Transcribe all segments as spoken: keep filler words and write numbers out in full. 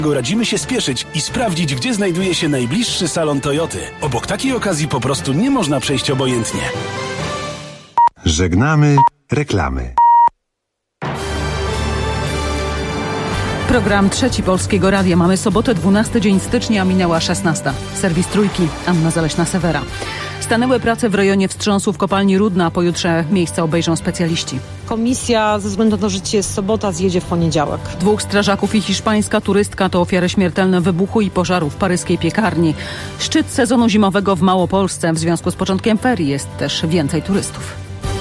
Radzimy się spieszyć i sprawdzić, gdzie znajduje się najbliższy salon Toyoty. Obok takiej okazji po prostu nie można przejść obojętnie. Żegnamy reklamy. Program Trzeci Polskiego Radia. Mamy sobotę, dwunasty dzień stycznia, minęła szesnasta. Serwis Trójki, Anna Zaleśna-Sewera. Stanęły prace w rejonie wstrząsu w kopalni Rudna. Pojutrze miejsce obejrzą specjaliści. Komisja, ze względu na to, że dzisiaj jest sobota, zjedzie w poniedziałek. Dwóch strażaków i hiszpańska turystka to ofiary śmiertelne wybuchu i pożaru w paryskiej piekarni. Szczyt sezonu zimowego w Małopolsce. W związku z początkiem ferii jest też więcej turystów.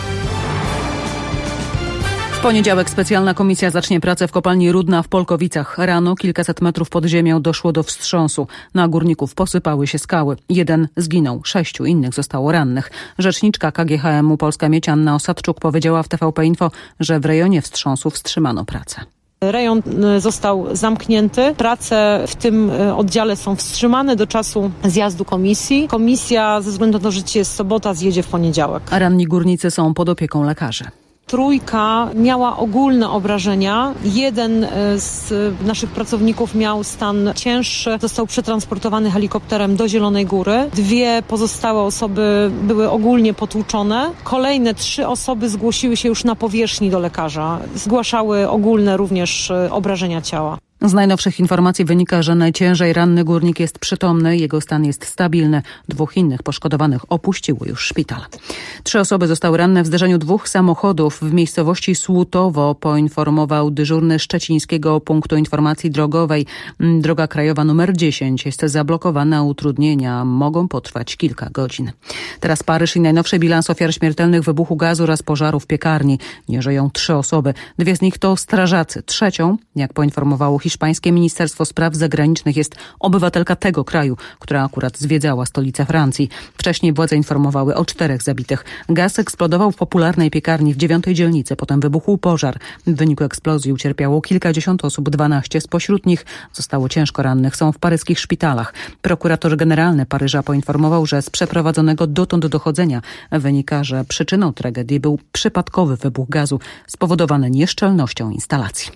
W poniedziałek specjalna komisja zacznie pracę w kopalni Rudna w Polkowicach. Rano kilkaset metrów pod ziemią doszło do wstrząsu. Na górników posypały się skały. Jeden zginął, sześciu innych zostało rannych. Rzeczniczka K G H M u Polska Miedź Anna Osadczuk powiedziała w T V P Info, że w rejonie wstrząsu wstrzymano pracę. Rejon został zamknięty. Prace w tym oddziale są wstrzymane do czasu zjazdu komisji. Komisja, ze względu na to, że dzisiaj jest sobota, zjedzie w poniedziałek. A ranni górnicy są pod opieką lekarzy. Trójka miała ogólne obrażenia. Jeden z naszych pracowników miał stan cięższy. Został przetransportowany helikopterem do Zielonej Góry. Dwie pozostałe osoby były ogólnie potłuczone. Kolejne trzy osoby zgłosiły się już na powierzchni do lekarza. Zgłaszały ogólne również obrażenia ciała. Z najnowszych informacji wynika, że najciężej ranny górnik jest przytomny, jego stan jest stabilny. Dwóch innych poszkodowanych opuściło już szpital. Trzy osoby zostały ranne w zderzeniu dwóch samochodów w miejscowości Słutowo, poinformował dyżurny Szczecińskiego Punktu Informacji Drogowej. Droga krajowa numer dziesięć jest zablokowana, utrudnienia mogą potrwać kilka godzin. Teraz Paryż i najnowszy bilans ofiar śmiertelnych wybuchu gazu oraz pożaru w piekarni. Nie żyją trzy osoby. Dwie z nich to strażacy. Trzecią, jak poinformowało hiszpańskie Ministerstwo Spraw Zagranicznych, jest obywatelka tego kraju, która akurat zwiedzała stolicę Francji. Wcześniej władze informowały o czterech zabitych. Gaz eksplodował w popularnej piekarni w dziewiątej dzielnicy, potem wybuchł pożar. W wyniku eksplozji ucierpiało kilkadziesiąt osób, dwanaście spośród nich zostało ciężko rannych, są w paryskich szpitalach. Prokurator generalny Paryża poinformował, że z przeprowadzonego dotąd dochodzenia wynika, że przyczyną tragedii był przypadkowy wybuch gazu spowodowany nieszczelnością instalacji.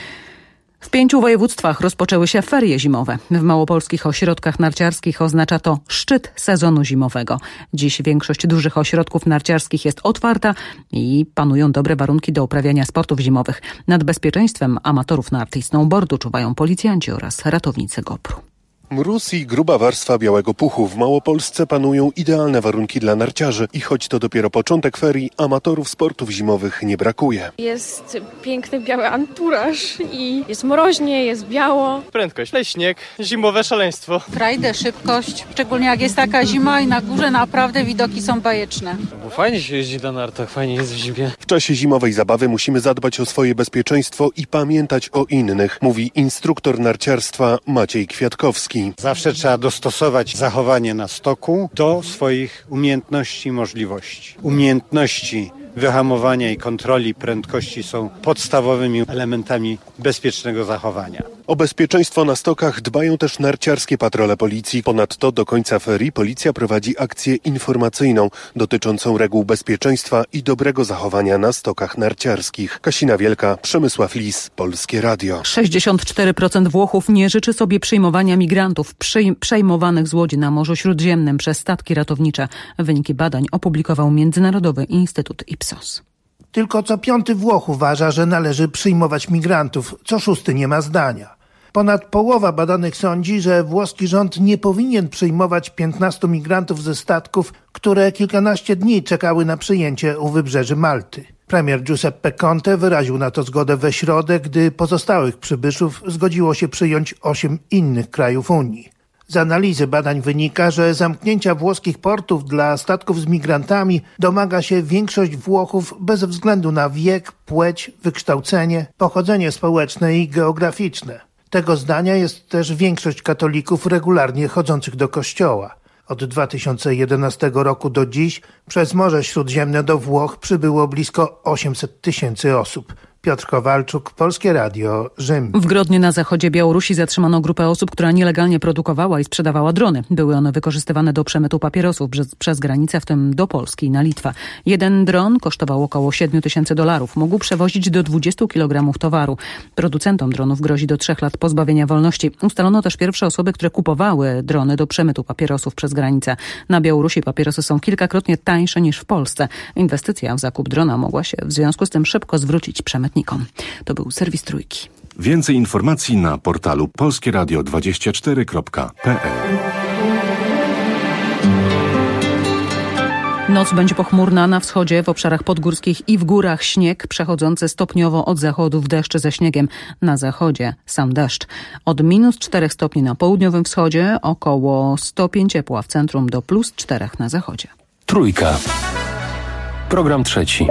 W pięciu województwach rozpoczęły się ferie zimowe. W małopolskich ośrodkach narciarskich oznacza to szczyt sezonu zimowego. Dziś większość dużych ośrodków narciarskich jest otwarta i panują dobre warunki do uprawiania sportów zimowych. Nad bezpieczeństwem amatorów nart i snowboardu czuwają policjanci oraz ratownicy GoPru. Mróz i gruba warstwa białego puchu. W Małopolsce panują idealne warunki dla narciarzy i choć to dopiero początek ferii, amatorów sportów zimowych nie brakuje. Jest piękny biały anturaż i jest mroźnie, jest biało. Prędkość, śnieg, zimowe szaleństwo. Frajdę, szybkość, szczególnie jak jest taka zima i na górze naprawdę widoki są bajeczne. Bo fajnie się jeździ na nartach, fajnie jest w zimie. W czasie zimowej zabawy musimy zadbać o swoje bezpieczeństwo i pamiętać o innych, mówi instruktor narciarstwa Maciej Kwiatkowski. Zawsze trzeba dostosować zachowanie na stoku do swoich umiejętności i możliwości. Umiejętności wyhamowania i kontroli prędkości są podstawowymi elementami bezpiecznego zachowania. O bezpieczeństwo na stokach dbają też narciarskie patrole policji. Ponadto do końca ferii policja prowadzi akcję informacyjną dotyczącą reguł bezpieczeństwa i dobrego zachowania na stokach narciarskich. Kasina Wielka, Przemysław Lis, Polskie Radio. sześćdziesiąt cztery procent Włochów nie życzy sobie przyjmowania migrantów przyjm- przejmowanych z łodzi na Morzu Śródziemnym przez statki ratownicze. Wyniki badań opublikował Międzynarodowy Instytut Ipsos. Tylko co piąty Włoch uważa, że należy przyjmować migrantów, co szósty nie ma zdania. Ponad połowa badanych sądzi, że włoski rząd nie powinien przyjmować piętnastu migrantów ze statków, które kilkanaście dni czekały na przyjęcie u wybrzeży Malty. Premier Giuseppe Conte wyraził na to zgodę we środę, gdy pozostałych przybyszów zgodziło się przyjąć osiem innych krajów Unii. Z analizy badań wynika, że zamknięcia włoskich portów dla statków z migrantami domaga się większość Włochów bez względu na wiek, płeć, wykształcenie, pochodzenie społeczne i geograficzne. Tego zdania jest też większość katolików regularnie chodzących do kościoła. Od dwa tysiące jedenastego roku do dziś przez Morze Śródziemne do Włoch przybyło blisko osiemset tysięcy osób. Piotr Kowalczuk, Polskie Radio, Rzym. W Grodnie na zachodzie Białorusi zatrzymano grupę osób, która nielegalnie produkowała i sprzedawała drony. Były one wykorzystywane do przemytu papierosów przez, przez granicę, w tym do Polski i na Litwę. Jeden dron kosztował około siedem tysięcy dolarów. Mógł przewozić do dwudziestu kilogramów towaru. Producentom dronów grozi do trzech lat pozbawienia wolności. Ustalono też pierwsze osoby, które kupowały drony do przemytu papierosów przez granicę. Na Białorusi papierosy są kilkakrotnie tańsze niż w Polsce. Inwestycja w zakup drona mogła się w związku z tym szybko zwrócić przemytnikom. To był serwis Trójki. Więcej informacji na portalu polskie radio dwadzieścia cztery kropka p l. Noc będzie pochmurna na wschodzie, w obszarach podgórskich i w górach śnieg, przechodzący stopniowo od zachodu w deszcz ze śniegiem. Na zachodzie sam deszcz. Od minus czterech stopni na południowym wschodzie, około stopień ciepła w centrum do plus czterech na zachodzie. Trójka. Program trzeci.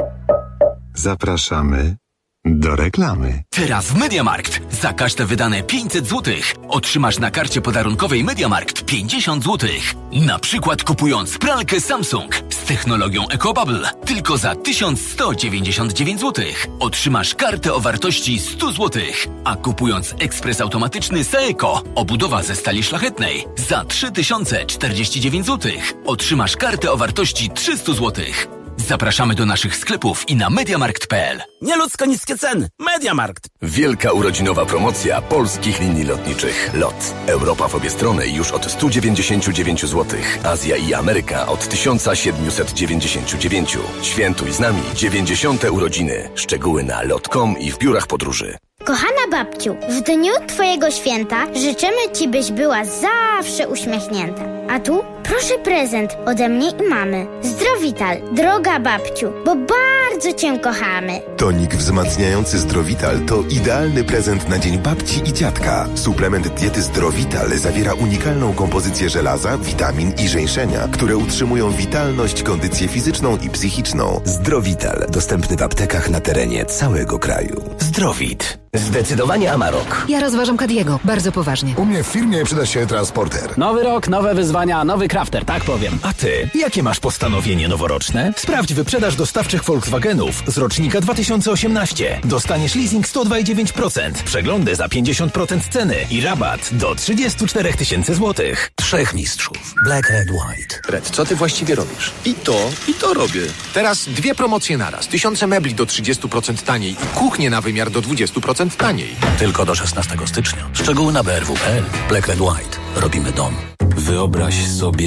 Zapraszamy do reklamy. Teraz w MediaMarkt za każde wydane pięćset złotych otrzymasz na karcie podarunkowej MediaMarkt pięćdziesiąt złotych. Na przykład kupując pralkę Samsung z technologią EcoBubble tylko za tysiąc sto dziewięćdziesiąt dziewięć złotych otrzymasz kartę o wartości sto złotych. A kupując ekspres automatyczny Saeco obudowa ze stali szlachetnej za trzy tysiące czterdzieści dziewięć złotych otrzymasz kartę o wartości trzysta złotych. Zapraszamy do naszych sklepów i na mediamarkt kropka p l. Nieludzko niskie ceny. MediaMarkt. Wielka urodzinowa promocja polskich linii lotniczych. LOT. Europa w obie strony już od sto dziewięćdziesiąt dziewięć złotych. Azja i Ameryka od tysiąc siedemset dziewięćdziesiąt dziewięć. Świętuj z nami dziewięćdziesiąte urodziny. Szczegóły na lot kropka com i w biurach podróży. Kochana babciu, w dniu Twojego święta życzymy Ci, byś była zawsze uśmiechnięta. A tu proszę prezent ode mnie i mamy. Zdrowital, droga babciu, bo bardzo Cię kochamy. Tonik wzmacniający Zdrowital to idealny prezent na dzień babci i dziadka. Suplement diety Zdrowital zawiera unikalną kompozycję żelaza, witamin i żeńszenia, które utrzymują witalność, kondycję fizyczną i psychiczną. Zdrowital, dostępny w aptekach na terenie całego kraju. Zdrowit. Zdecydowanie Amarok. Ja rozważam Kadiego, bardzo poważnie. U mnie w firmie przyda się transporter. Nowy rok, nowe wyzwania, nowy crafter, tak powiem. A ty, jakie masz postanowienie noworoczne? Sprawdź wyprzedaż dostawczych Volkswagenów z rocznika dwa tysiące osiemnaście. Dostaniesz leasing sto dwa i dziewięć procent, przeglądy za pięćdziesiąt procent ceny i rabat do trzydzieści cztery tysiące złotych. Trzech mistrzów. Black, Red, White. Red, co ty właściwie robisz? I to, i to robię. Teraz dwie promocje naraz. Tysiące mebli do trzydziestu procent taniej i kuchnię na wymiar do dwudziestu procent taniej. Tylko do szesnastego stycznia. Szczegóły na b r w kropka p l. Black, Red, White. Robimy dom. Wyobraź sobie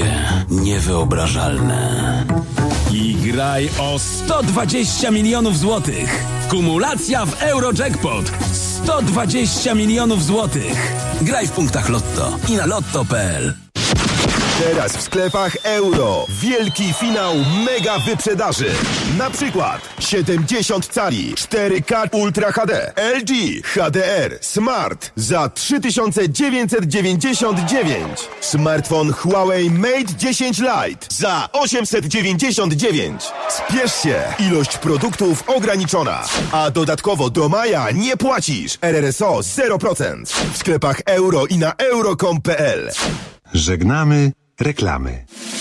niewyobrażalne. I graj o sto dwadzieścia milionów złotych. Kumulacja w Eurojackpot. sto dwadzieścia milionów złotych. Graj w punktach Lotto i na lotto kropka p l. Teraz w sklepach Euro. Wielki finał mega wyprzedaży. Na przykład siedemdziesiąt cali cztery K Ultra H D L G H D R Smart za trzy tysiące dziewięćset dziewięćdziesiąt dziewięć. Smartfon Huawei Mate dziesięć Lite za osiemset dziewięćdziesiąt dziewięć. Spiesz się, ilość produktów ograniczona. A dodatkowo do maja nie płacisz. R R S O zero procent. W sklepach Euro i na euro kropka com kropka p l. Żegnamy reklamy.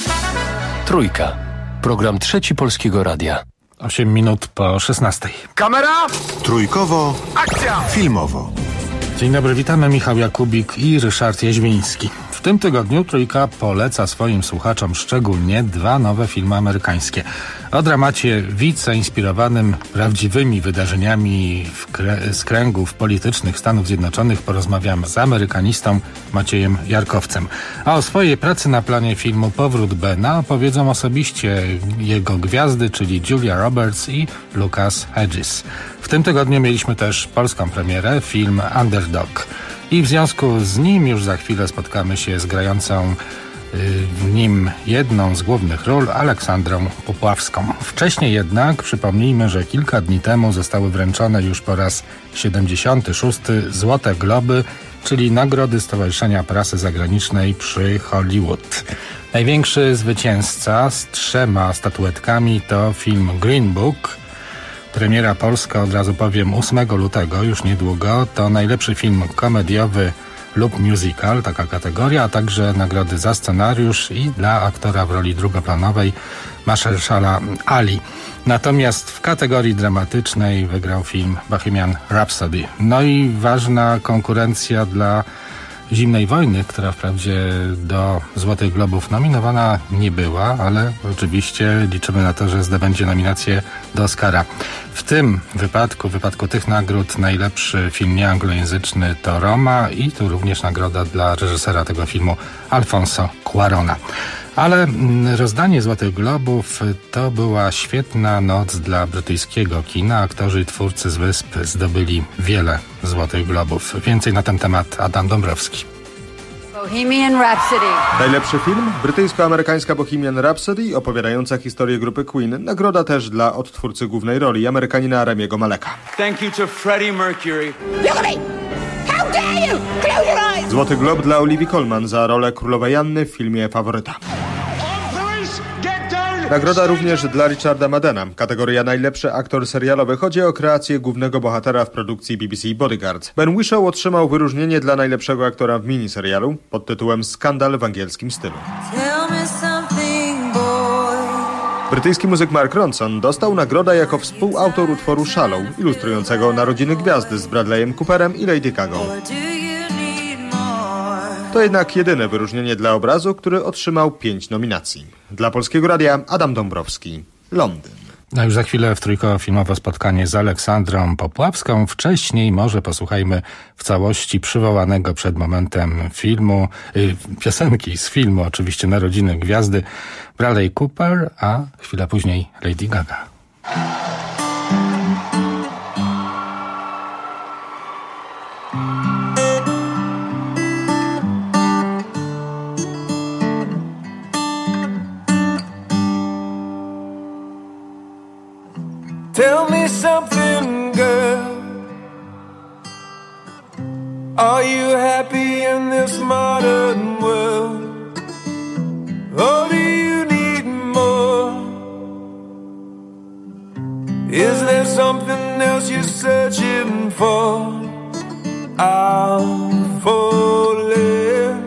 Trójka. Program trzeci Polskiego Radia. osiem minut po szesnastej. Kamera! Trójkowo. Akcja! Filmowo. Dzień dobry, witamy. Michał Jakubik i Ryszard Jaźwiński. W tym tygodniu Trójka poleca swoim słuchaczom szczególnie dwa nowe filmy amerykańskie. O dramacie wice inspirowanym prawdziwymi wydarzeniami w krę- z kręgów politycznych Stanów Zjednoczonych porozmawiamy z amerykanistą Maciejem Jarkowcem. A o swojej pracy na planie filmu Powrót Bena opowiedzą osobiście jego gwiazdy, czyli Julia Roberts i Lucas Hedges. W tym tygodniu mieliśmy też polską premierę, film Underdog. I w związku z nim już za chwilę spotkamy się z grającą w nim jedną z głównych ról, Aleksandrą Popławską. Wcześniej jednak przypomnijmy, że kilka dni temu zostały wręczone już po raz siedemdziesiąty szósty Złote Globy, czyli nagrody Stowarzyszenia Prasy Zagranicznej przy Hollywood. Największy zwycięzca z trzema statuetkami to film Green Book. Premiera polska, od razu powiem, ósmego lutego, już niedługo. To najlepszy film komediowy lub musical, taka kategoria, a także nagrody za scenariusz i dla aktora w roli drugoplanowej Mahershala Ali. Natomiast w kategorii dramatycznej wygrał film Bohemian Rhapsody. No i ważna konkurencja dla Zimnej Wojny, która wprawdzie do Złotych Globów nominowana nie była, ale oczywiście liczymy na to, że zdobędzie nominację do Oscara. W tym wypadku, w wypadku tych nagród, najlepszy film nieanglojęzyczny to Roma i tu również nagroda dla reżysera tego filmu Alfonso Cuarona. Ale rozdanie Złotych Globów to była świetna noc dla brytyjskiego kina. Aktorzy i twórcy z Wysp zdobyli wiele Złotych Globów. Więcej na ten temat Adam Dąbrowski. Bohemian Rhapsody. Najlepszy film? Brytyjsko-amerykańska Bohemian Rhapsody, opowiadająca historię grupy Queen. Nagroda też dla odtwórcy głównej roli, Amerykanina Ramiego Maleka. Thank you to Freddie Mercury. Look at me! How dare you! Close your eyes! Złoty Glob dla Olivii Colman za rolę królowej Anny w filmie Faworyta. Nagroda również dla Richarda Maddena. Kategoria najlepszy aktor serialowy. Chodzi o kreację głównego bohatera w produkcji B B C Bodyguard. Ben Whishaw otrzymał wyróżnienie dla najlepszego aktora w miniserialu pod tytułem Skandal w angielskim stylu. Brytyjski muzyk Mark Ronson dostał nagrodę jako współautor utworu Shallow, ilustrującego narodziny gwiazdy z Bradleyem Cooperem i Lady Gagą. To jednak jedyne wyróżnienie dla obrazu, który otrzymał pięć nominacji. Dla Polskiego Radia Adam Dąbrowski, Londyn. A już za chwilę w trójkowe filmowe spotkanie z Aleksandrą Popławską. Wcześniej może posłuchajmy w całości przywołanego przed momentem filmu, y, piosenki z filmu, oczywiście Narodziny Gwiazdy, Bradley Cooper, a chwilę później Lady Gaga. Tell me something, girl. Are you happy in this modern world? Or do you need more? Is there something else you're searching for? I'm falling.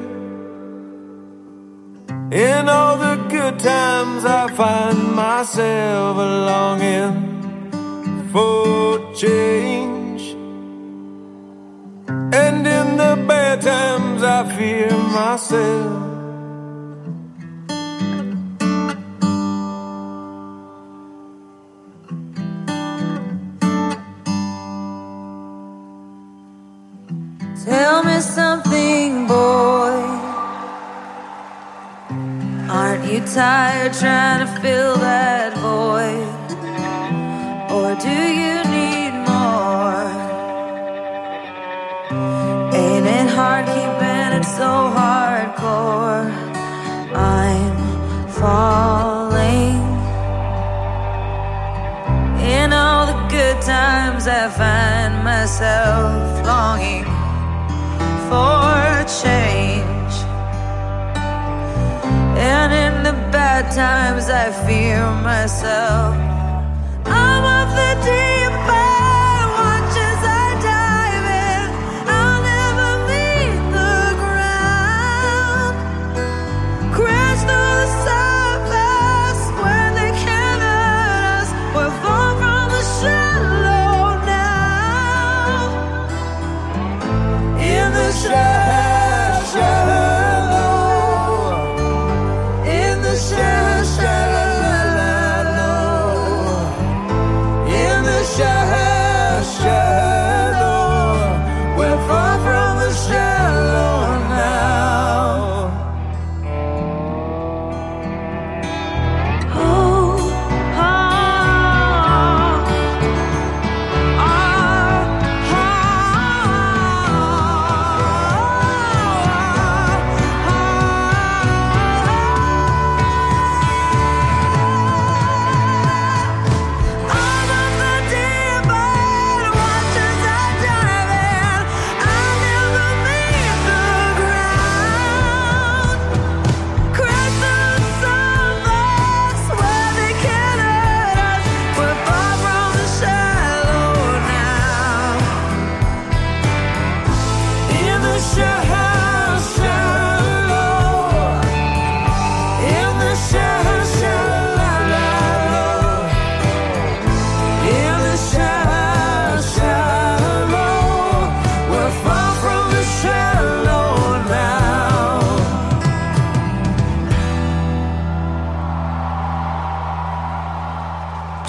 In all the good times I find myself longing for change, and in the bad times I fear myself. Tell me something, boy. Aren't you tired trying to fill that void? Or do you need more? Ain't it hard keeping it so hardcore? I'm falling. In all the good times I find myself longing for change, and in the bad times I fear myself. I'm of the deep end, watch as I dive in. I'll never meet the ground. Crash through the surface where they can't hurt us. We're far from the shallow now. In the shallow, shallow, in the shallow, shallow.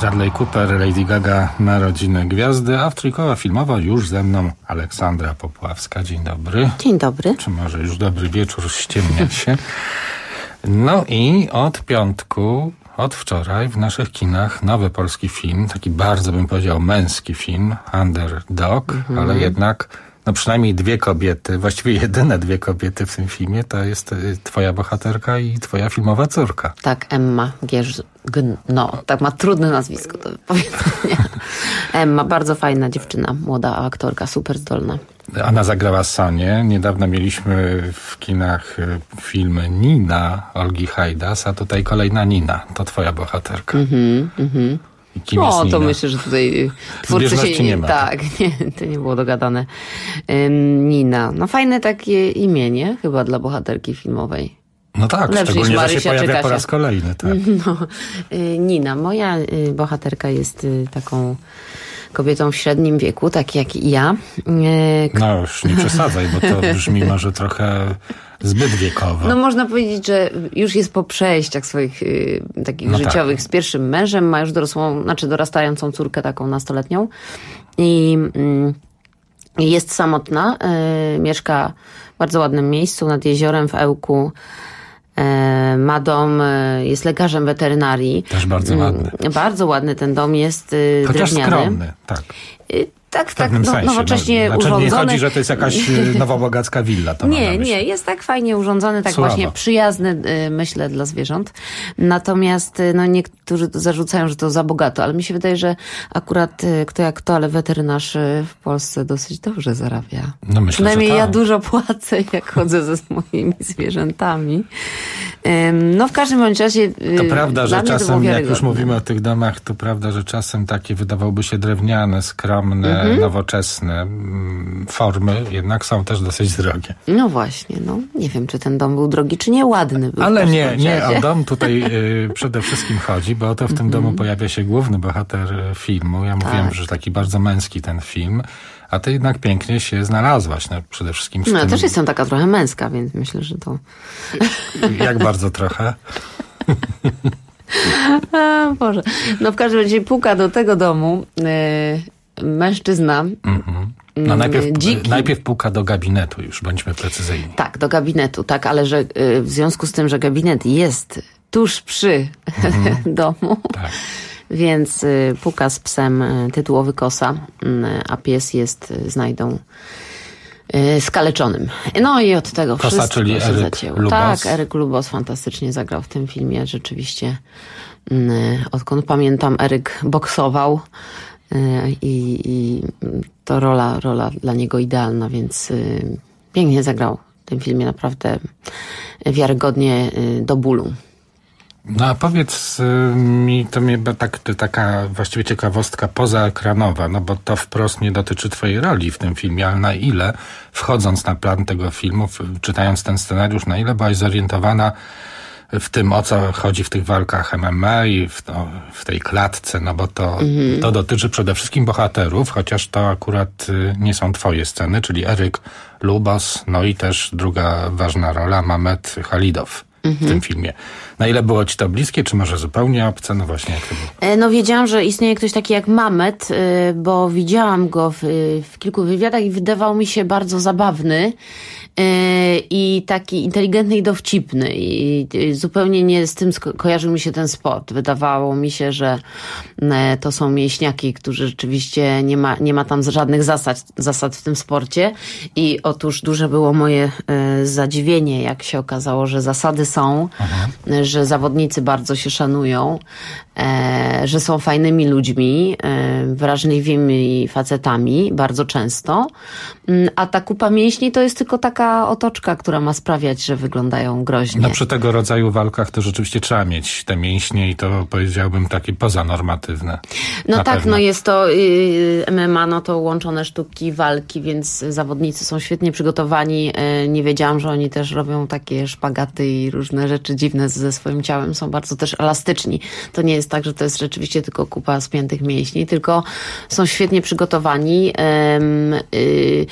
Bradley Cooper, Lady Gaga, Narodziny Gwiazdy, a w Trójkoła Filmowa już ze mną Aleksandra Popławska. Dzień dobry. Dzień dobry. Czy może już dobry wieczór, ściemnia się. No i od piątku, od wczoraj w naszych kinach nowy polski film, taki bardzo bym powiedział męski film, Underdog, mhm. ale jednak no przynajmniej dwie kobiety, właściwie jedyne dwie kobiety w tym filmie, to jest twoja bohaterka i twoja filmowa córka. Tak, Emma Gierz... No, tak ma trudne nazwisko do powiedzenia. Emma, bardzo fajna dziewczyna, młoda aktorka, super zdolna. Ona zagrała Sonię. Niedawno mieliśmy w kinach film Nina Olgi Hajdas, a tutaj kolejna Nina. To twoja bohaterka. Mhm, mhm. I kim no, jest to Nina? myślę, że tutaj twórcy się... nie ma. Tak, nie, to nie było dogadane. Um, Nina. No fajne takie imię, nie? Chyba dla bohaterki filmowej. No tak, lepszy szczególnie, niż że się pojawia po raz kolejny. Tak. No, y, Nina, moja y, bohaterka jest y, taką kobietą w średnim wieku, tak jak i ja. Y, no już nie przesadzaj, bo to brzmi może trochę zbyt wiekowo. No można powiedzieć, że już jest po przejściach swoich y, takich no życiowych tak. z pierwszym mężem, ma już dorosłą, znaczy dorastającą córkę taką nastoletnią i y, jest samotna, y, mieszka w bardzo ładnym miejscu nad jeziorem w Ełku. Ma dom, jest lekarzem weterynarii. Też bardzo ładny. Bardzo ładny ten dom jest, chociaż drewniany. skromny, tak. Tak, w tak, no, sensie, nowocześnie no, urządzony. Nie chodzi, że to jest jakaś nowobogacka willa. To nie, nie, jest tak fajnie urządzony, tak Sława. właśnie przyjazny, myślę, dla zwierząt. Natomiast no, niektórzy zarzucają, że to za bogato, ale mi się wydaje, że akurat kto jak to, ale weterynarz w Polsce dosyć dobrze zarabia. No myślę, Przynajmniej że tak. ja dużo płacę, jak chodzę ze moimi zwierzętami. No w każdym bądź razie to prawda, że czasem, jak już godne. mówimy o tych domach, to prawda, że czasem takie wydawałoby się drewniane, skromne, mhm. nowoczesne formy, jednak są też dosyć drogie. No właśnie, no nie wiem, czy ten dom był drogi, czy nie ładny był. Ale nie, nie o dom tutaj y, przede wszystkim chodzi, bo oto w tym mhm. domu pojawia się główny bohater filmu. Ja mówiłem, tak. że taki bardzo męski ten film, a ty jednak pięknie się znalazłaś, no, przede wszystkim w No, tym... ja też jestem taka trochę męska, więc myślę, że to... Jak bardzo trochę? A, Boże. No w każdym razie puka do tego domu yy, mężczyzna. Mm-hmm. No najpierw, dziki. najpierw puka do gabinetu, już bądźmy precyzyjni. Tak, do gabinetu, tak, ale że yy, w związku z tym, że gabinet jest tuż przy mm-hmm. domu, tak. Więc y, puka z psem y, tytułowy Kosa, y, a pies jest, y, znajdą y, skaleczonym. No i od tego Kosa, wszystko czyli się Eryk zacięło. Lubos. Tak, Eryk Lubos fantastycznie zagrał w tym filmie. Rzeczywiście, y, odkąd pamiętam, Eryk boksował y, i, i to rola, rola dla niego idealna, więc y, pięknie zagrał w tym filmie, naprawdę wiarygodnie y, do bólu. No a powiedz mi, to mnie tak, taka właściwie ciekawostka pozaekranowa, no bo to wprost nie dotyczy twojej roli w tym filmie, ale na ile, wchodząc na plan tego filmu, czytając ten scenariusz, na ile byłaś zorientowana w tym, o co chodzi w tych walkach M M A i w, to, w tej klatce, no bo to, mhm. to dotyczy przede wszystkim bohaterów, chociaż to akurat nie są twoje sceny, czyli Eryk Lubos, no i też druga ważna rola, Mamet Halidow. W tym filmie. Na ile było ci to bliskie, czy może zupełnie obce? No właśnie, jak to było? No wiedziałam, że istnieje ktoś taki jak Mamet, bo widziałam go w, w kilku wywiadach i wydawał mi się bardzo zabawny i taki inteligentny i dowcipny. I zupełnie nie z tym sko- kojarzył mi się ten sport. Wydawało mi się, że to są mięśniaki, którzy rzeczywiście nie ma, nie ma tam żadnych zasad, zasad w tym sporcie. I otóż duże było moje zadziwienie, jak się okazało, że zasady są, Aha. że zawodnicy bardzo się szanują, e, że są fajnymi ludźmi, e, wrażliwymi facetami, bardzo często. A ta kupa mięśni to jest tylko taka otoczka, która ma sprawiać, że wyglądają groźnie. No przy tego rodzaju walkach to rzeczywiście trzeba mieć te mięśnie i to powiedziałbym takie pozanormatywne. No tak, pewno. no jest to y, M M A, no to łączone sztuki walki, więc zawodnicy są świetnie przygotowani. Y, nie wiedziałam, że oni też robią takie szpagaty i różne rzeczy dziwne ze swoim ciałem. Są bardzo też elastyczni. To nie jest tak, że to jest rzeczywiście tylko kupa spiętych mięśni, tylko są świetnie przygotowani. Y, y,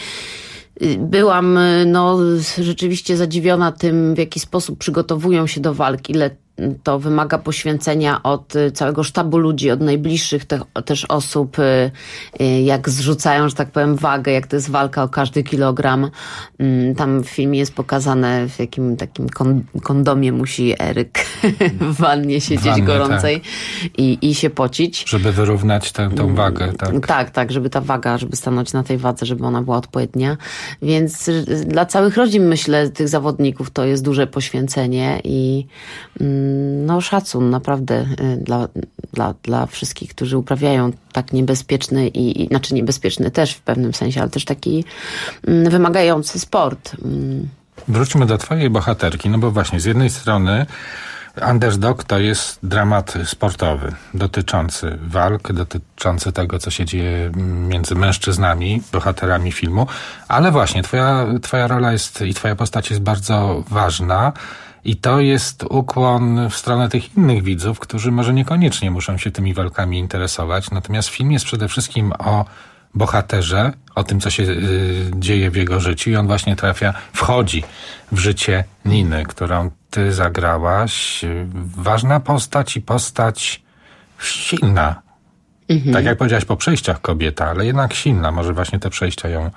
Byłam no, rzeczywiście zadziwiona tym, w jaki sposób przygotowują się do walki, ile to wymaga poświęcenia od całego sztabu ludzi, od najbliższych te, też osób, jak zrzucają, że tak powiem, wagę, jak to jest walka o każdy kilogram. Tam w filmie jest pokazane, w jakim takim kondomie musi Eryk w wannie siedzieć wannie, gorącej tak. i, i się pocić. Żeby wyrównać tę, tę wagę. Tak. tak, tak, żeby ta waga, żeby stanąć na tej wadze, żeby ona była odpowiednia. Więc dla całych rodzin, myślę, tych zawodników to jest duże poświęcenie i no szacun naprawdę dla, dla, dla wszystkich, którzy uprawiają tak niebezpieczny i, i znaczy niebezpieczny też w pewnym sensie, ale też taki wymagający sport. Wróćmy do twojej bohaterki, no bo właśnie z jednej strony Underdog to jest dramat sportowy, dotyczący walk, dotyczący tego, co się dzieje między mężczyznami, bohaterami filmu, ale właśnie twoja, twoja rola jest i twoja postać jest bardzo ważna i to jest ukłon w stronę tych innych widzów, którzy może niekoniecznie muszą się tymi walkami interesować, natomiast film jest przede wszystkim o bohaterze, o tym, co się y, dzieje w jego życiu i on właśnie trafia, wchodzi w życie Niny, którą ty zagrałaś. Ważna postać i postać silna. Mhm. Tak jak powiedziałaś, po przejściach kobieta, ale jednak silna. Może właśnie te przejścia ją y,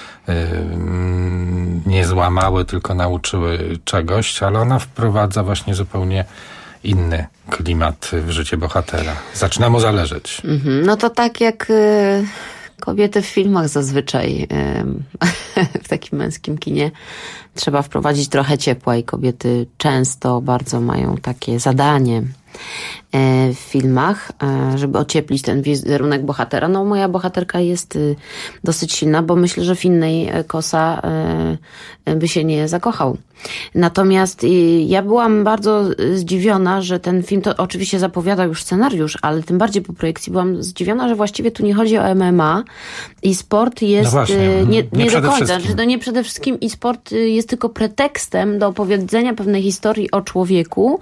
nie złamały, tylko nauczyły czegoś, ale ona wprowadza właśnie zupełnie inny klimat w życie bohatera. Zaczyna mu zależeć. Mhm. No to tak jak... Y- Kobiety w filmach zazwyczaj, w takim męskim kinie, trzeba wprowadzić trochę ciepła i kobiety często bardzo mają takie zadanie w filmach, żeby ocieplić ten wizerunek bohatera. No moja bohaterka jest dosyć silna, bo myślę, że w innej Kosa by się nie zakochał. Natomiast ja byłam bardzo zdziwiona, że ten film, to oczywiście zapowiada już scenariusz, ale tym bardziej po projekcji byłam zdziwiona, że właściwie tu nie chodzi o M M A i sport jest no właśnie, nie, nie, nie do końca, że to nie przede wszystkim i sport jest tylko pretekstem do opowiedzenia pewnej historii o człowieku,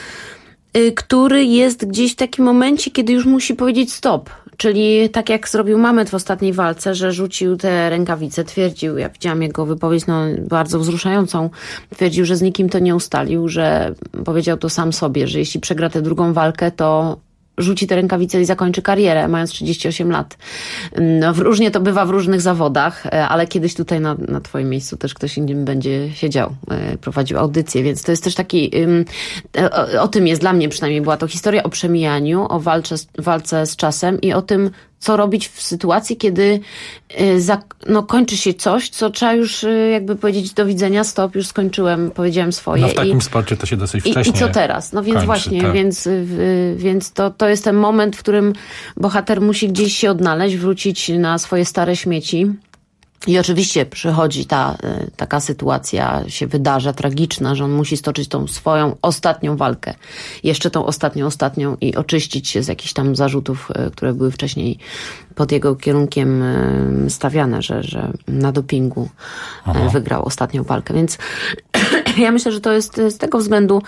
który jest gdzieś w takim momencie, kiedy już musi powiedzieć stop. Czyli tak jak zrobił Mamet w ostatniej walce, że rzucił te rękawice, twierdził, ja widziałam jego wypowiedź no, bardzo wzruszającą, twierdził, że z nikim to nie ustalił, że powiedział to sam sobie, że jeśli przegra tę drugą walkę, to rzuci te rękawice i zakończy karierę, mając trzydzieści osiem lat. No, różnie to bywa w różnych zawodach, ale kiedyś tutaj na, na twoim miejscu też ktoś innym będzie siedział, prowadził audycję, więc to jest też taki, o, o tym jest dla mnie przynajmniej, była to historia o przemijaniu, o walce, walce z czasem i o tym, co robić w sytuacji, kiedy za, no, kończy się coś, co trzeba już jakby powiedzieć do widzenia, stop, już skończyłem, powiedziałem swoje. No w takim I, sporcie to się dosyć wcześnie I, i co teraz? No więc kończy, właśnie, tak. więc, więc to, to jest ten moment, w którym bohater musi gdzieś się odnaleźć, wrócić na swoje stare śmieci. I oczywiście przychodzi ta taka sytuacja, się wydarza tragiczna, że on musi stoczyć tą swoją ostatnią walkę. Jeszcze tą ostatnią, ostatnią i oczyścić się z jakichś tam zarzutów, które były wcześniej pod jego kierunkiem stawiane, że, że na dopingu Aha. wygrał ostatnią walkę. Więc ja myślę, że to jest z tego względu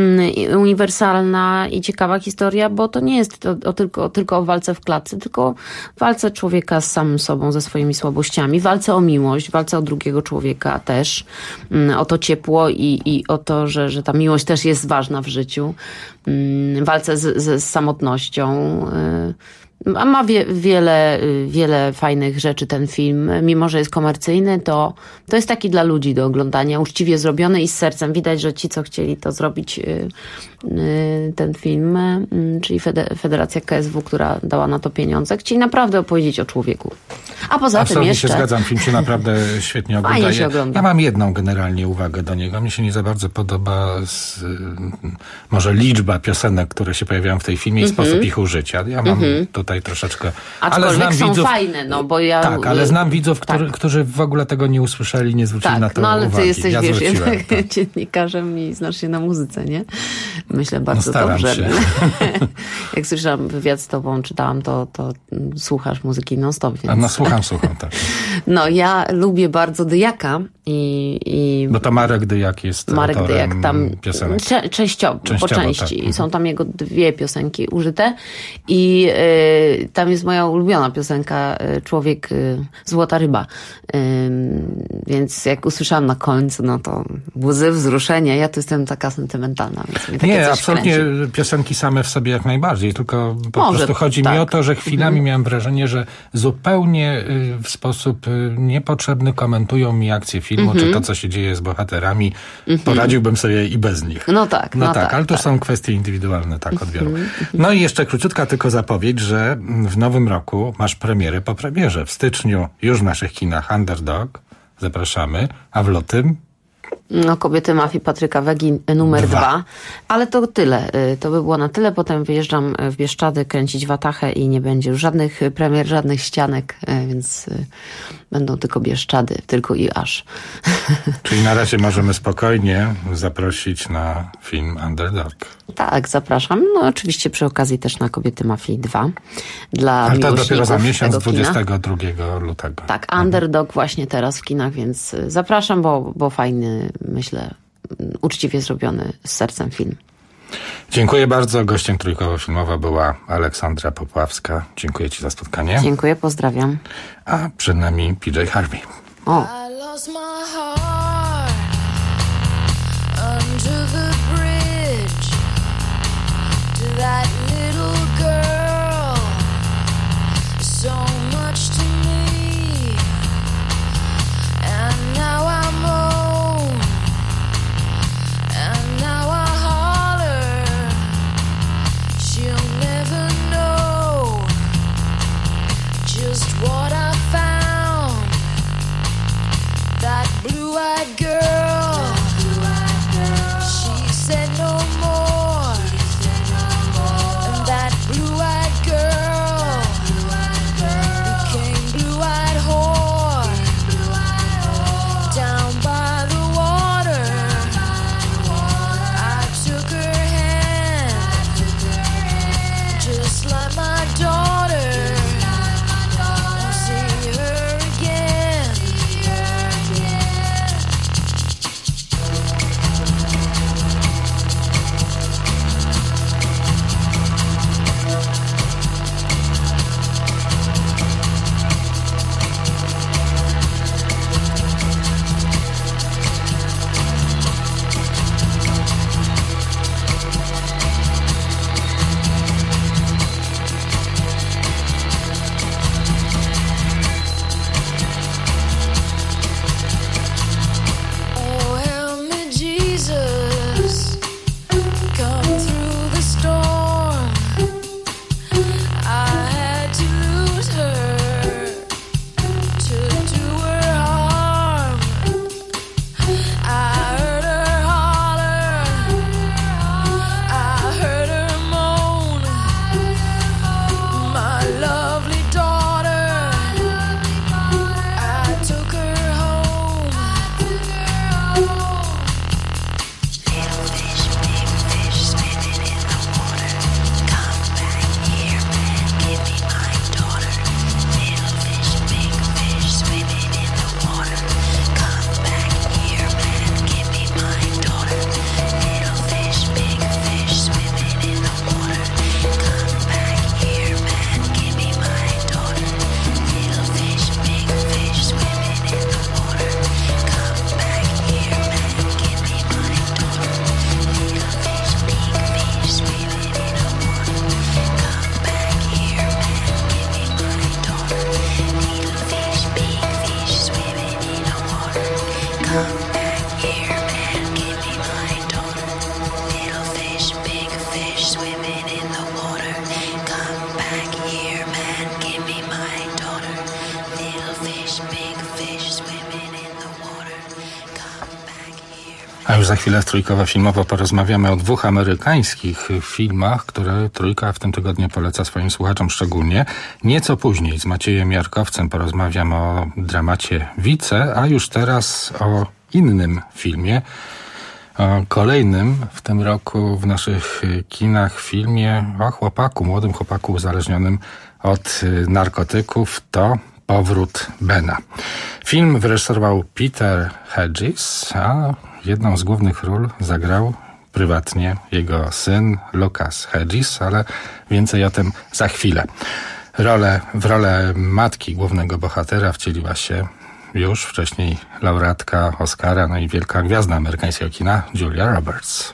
uniwersalna i ciekawa historia, bo to nie jest to, o tylko, tylko o walce w klatce, tylko walce człowieka z samym sobą, ze swoimi słabościami, walce o miłość, walce o drugiego człowieka też, o to ciepło i, i o to, że, że ta miłość też jest ważna w życiu, walce z, z, z samotnością. A ma wie, wiele, wiele fajnych rzeczy ten film. Mimo że jest komercyjny, to, to jest taki dla ludzi do oglądania, uczciwie zrobiony i z sercem. Widać, że ci, co chcieli to zrobić, ten film, czyli Federacja K S W, która dała na to pieniądze, chcieli naprawdę opowiedzieć o człowieku. A poza Absolutnie tym jeszcze... się zgadzam, film się naprawdę świetnie ogląda. Fajnie się ogląda. Ja mam jedną generalnie uwagę do niego. Mnie się nie za bardzo podoba z, może liczba piosenek, które się pojawiają w tej filmie i mm-hmm. sposób ich użycia. Ja mam mm-hmm. tutaj troszeczkę... Aczkolwiek ale znam są widzów, fajne, no bo ja... Tak, ale znam widzów, tak. którzy, którzy w ogóle tego nie usłyszeli, nie zwrócili tak, na to no ale uwagi. ty jesteś, ja wiesz, jednak tak. dziennikarzem i znasz się na muzyce, nie? Myślę bardzo no dobrze. Się. Jak słyszałam wywiad z tobą, czytałam, to, to słuchasz muzyki non-stop, więc... No słucham, słucham, tak. No ja lubię bardzo Dyjaka I, i Bo to Marek Dyjak jest Marek autorem Dyjak tam piosenek. cze- częściowo, Częściowo, po części. tak. Są tam jego dwie piosenki użyte i y, tam jest moja ulubiona piosenka y, Człowiek y, Złota Ryba. Y, więc jak usłyszałam na końcu, no to łzy, wzruszenie. Ja tu jestem taka sentymentalna. Więc mnie takie Nie, coś absolutnie kręci. piosenki same w sobie jak najbardziej, tylko po Może, prostu chodzi tak. mi o to, że chwilami Mhm. miałem wrażenie, że zupełnie y, w sposób y, niepotrzebny komentują mi akcję filmu, Mhm. czy to, co się dzieje z bohaterami. Mhm. Poradziłbym sobie i bez nich. No tak, No, no tak, tak, ale to tak. są kwestie indywidualne, tak odbioru. Mhm. No i jeszcze króciutka tylko zapowiedź, że w nowym roku masz premierę po premierze. W styczniu już w naszych kinach Underdog, zapraszamy, a w lutym No, Kobiety Mafii Patryka Wegi numer Dwa. dwa. Ale to tyle. Y, To by było na tyle. Potem wyjeżdżam w Bieszczady kręcić Watachę i nie będzie już żadnych premier, żadnych ścianek, y, więc y, będą tylko Bieszczady, tylko i aż. Czyli na razie możemy spokojnie zaprosić na film Underdog. Tak, zapraszam. No oczywiście przy okazji też na Kobiety Mafii dwa. Dla Ale to dopiero miłośników za miesiąc, tego kina. dwudziestego drugiego lutego. Tak, Underdog właśnie teraz w kinach, więc y, zapraszam, bo, bo fajny, myślę, y, uczciwie zrobiony z sercem film. Dziękuję bardzo. Gościem trójkowo-filmowa była Aleksandra Popławska. Dziękuję ci za spotkanie. Dziękuję, pozdrawiam. A przed nami P J Harvey. O. I lost my heart under the bridge to that little girl, so much to me, and now I'm home, and now I holler, she'll never know just what I found. That blue-eyed girl, she said no more. And that blue-eyed girl became blue-eyed whore down by the water. I took her hand just like my daughter. I'll see her again. Oh, help me, Jesus, come through the storm. I had to lose her to do her harm. I heard her holler, I heard her moan. My lovely daughter, I took her home. Little fish, big fish, swimming in the water. Come back here, man, give me my daughter. Little fish, big fish, swimming in the water. Come back here, man, give me my daughter. Little fish, big fish, swimming in the water. Come back here, man, give me my daughter. Little fish, big fish, swimming in the water. Come back here, man, give me my daughter. Little fish, big fish, swimming in the water. Come back here, man, give me my daughter. Little fish, big fish, swimming in the water. Come back here, man, give me my daughter. Little fish, big fish, swimming in the water. Come back here, man, give me my daughter. Little fish, big fish, swimming in the water. Come back here. A już za chwilę w Trójkowo Filmowo porozmawiamy o dwóch amerykańskich filmach, które Trójka w tym tygodniu poleca swoim słuchaczom szczególnie. Nieco później z Maciejem Jarkowcem porozmawiam o dramacie Wice, a już teraz o innym filmie, o kolejnym w tym roku w naszych kinach filmie o chłopaku, młodym chłopaku uzależnionym od narkotyków. To Powrót Bena. Film wyreżyserował Peter Hedges, a jedną z głównych ról zagrał prywatnie jego syn Lucas Hedges, ale więcej o tym za chwilę. Rolę, w rolę matki głównego bohatera wcieliła się już wcześniej laureatka Oscara, no i wielka gwiazda amerykańskiego kina Julia Roberts.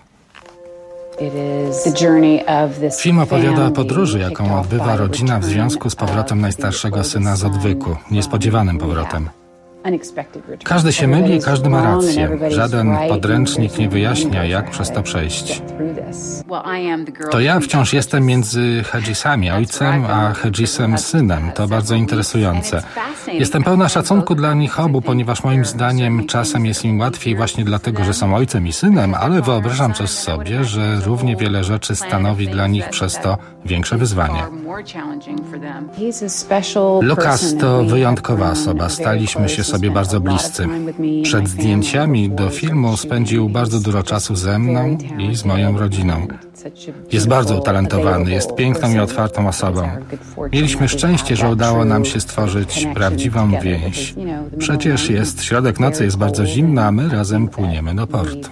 Film opowiada o podróży, jaką odbywa rodzina w związku z powrotem najstarszego syna z odwyku, niespodziewanym powrotem. Każdy się myli i każdy ma rację. Żaden podręcznik nie wyjaśnia, jak przez to przejść. To ja wciąż jestem między Hedgesami, ojcem, a Hedgesem, synem. To bardzo interesujące. Jestem pełna szacunku dla nich obu, ponieważ moim zdaniem czasem jest im łatwiej właśnie dlatego, że są ojcem i synem, ale wyobrażam też sobie, że równie wiele rzeczy stanowi dla nich przez to większe wyzwanie. Lucas to wyjątkowa osoba. Staliśmy się sobie bardzo bliscy. Przed zdjęciami do filmu spędził bardzo dużo czasu ze mną i z moją rodziną. Jest bardzo utalentowany, jest piękną i otwartą osobą. Mieliśmy szczęście, że udało nam się stworzyć prawdziwą więź. Przecież jest środek nocy, jest bardzo zimno, a my razem płyniemy do portu.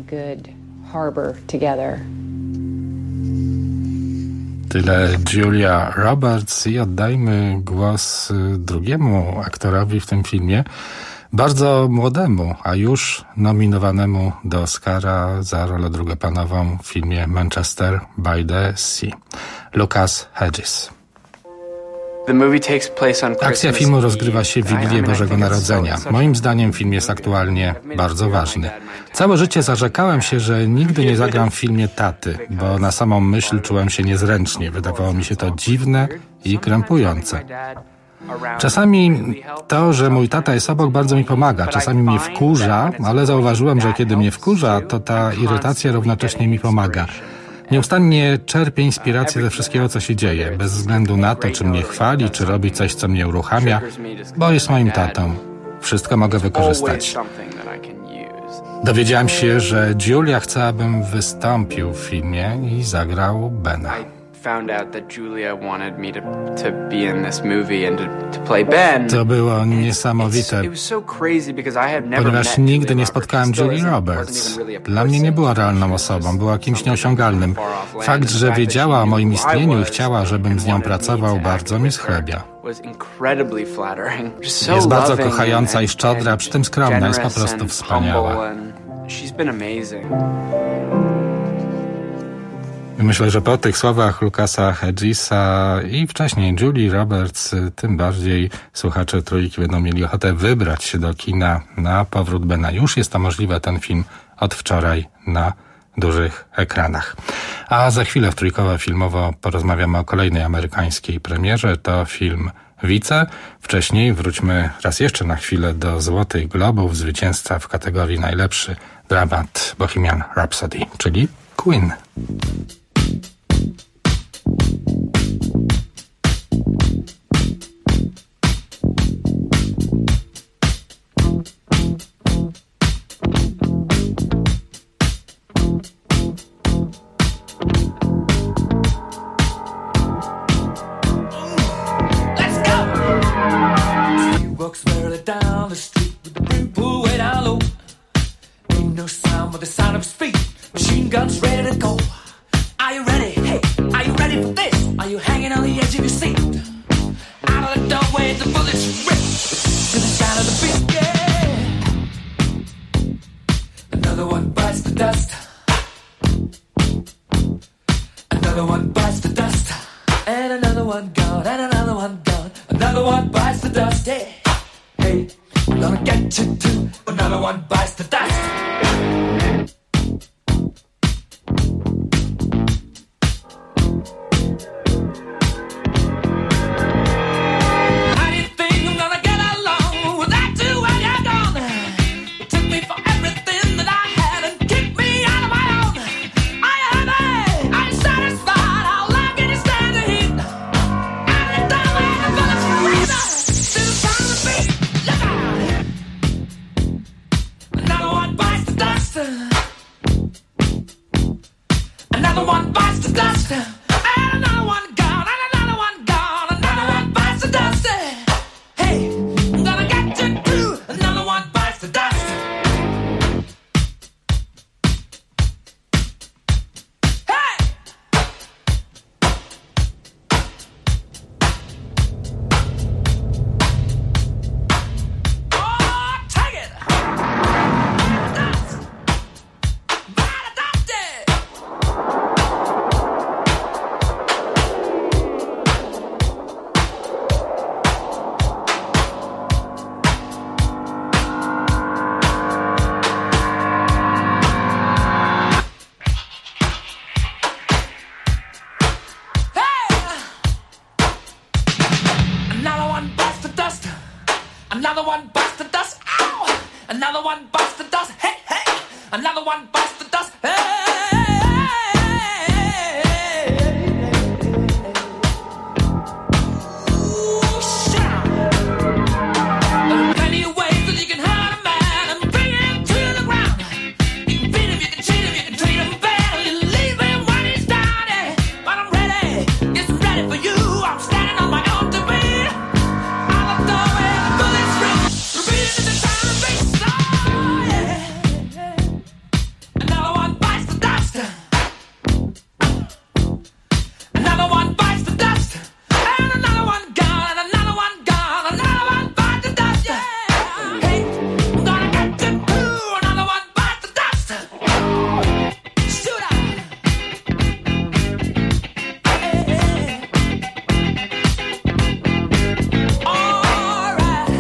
Tyle Julia Roberts i oddajmy głos drugiemu aktorowi w tym filmie, bardzo młodemu, a już nominowanemu do Oscara za rolę drugoplanową w filmie Manchester by the Sea, Lucas Hedges. Akcja filmu rozgrywa się w Wigilię Bożego Narodzenia. Moim zdaniem film jest aktualnie bardzo ważny. Całe życie zarzekałem się, że nigdy nie zagram w filmie taty, bo na samą myśl czułem się niezręcznie. Wydawało mi się to dziwne i krępujące. Czasami to, że mój tata jest obok, bardzo mi pomaga. Czasami mnie wkurza, ale zauważyłem, że kiedy mnie wkurza, to ta irytacja równocześnie mi pomaga. Nieustannie czerpię inspirację ze wszystkiego, co się dzieje, bez względu na to, czy mnie chwali, czy robi coś, co mnie uruchamia, bo jest moim tatą. Wszystko mogę wykorzystać. Dowiedziałem się, że Julia chce, abym wystąpił w filmie i zagrał Bena. To było niesamowite, ponieważ nigdy nie spotkałem Julie Roberts. Dla mnie nie była realną osobą, była kimś nieosiągalnym. Fakt, że wiedziała o moim istnieniu i chciała, żebym z nią pracował, bardzo mi schlebia. Jest bardzo kochająca i szczodra, przy tym skromna, jest po prostu wspaniała. Myślę, że po tych słowach Lucasa Hedgesa i wcześniej Julie Roberts, tym bardziej słuchacze Trójki będą mieli ochotę wybrać się do kina na Powrót Bena. Już jest to możliwe, ten film od wczoraj na dużych ekranach. A za chwilę w Trójkowo Filmowo porozmawiamy o kolejnej amerykańskiej premierze. To film Vice. Wcześniej wróćmy raz jeszcze na chwilę do Złotych Globów, zwycięzca w kategorii najlepszy dramat Bohemian Rhapsody, czyli Queen. Hey, Another one bites the dust. Hey, ooh, shout. There are plenty of ways that you can hurt a man and bring him to the ground. You can beat him, you can cheat him, you can treat him bad, or you leave him when he's down. Yeah, but I'm ready, yes, I'm ready for you. I'm standing on my own to beat. I'm a door and the bullets ring. Repeating the time race. Oh, yeah. Another one bites the dust. Another one bites the dust. And another one gone, and another one gone. Another one bites the dust. Hey, I'm gonna get you too. Another one bites the dust. Shoot out. Hey, hey. All right.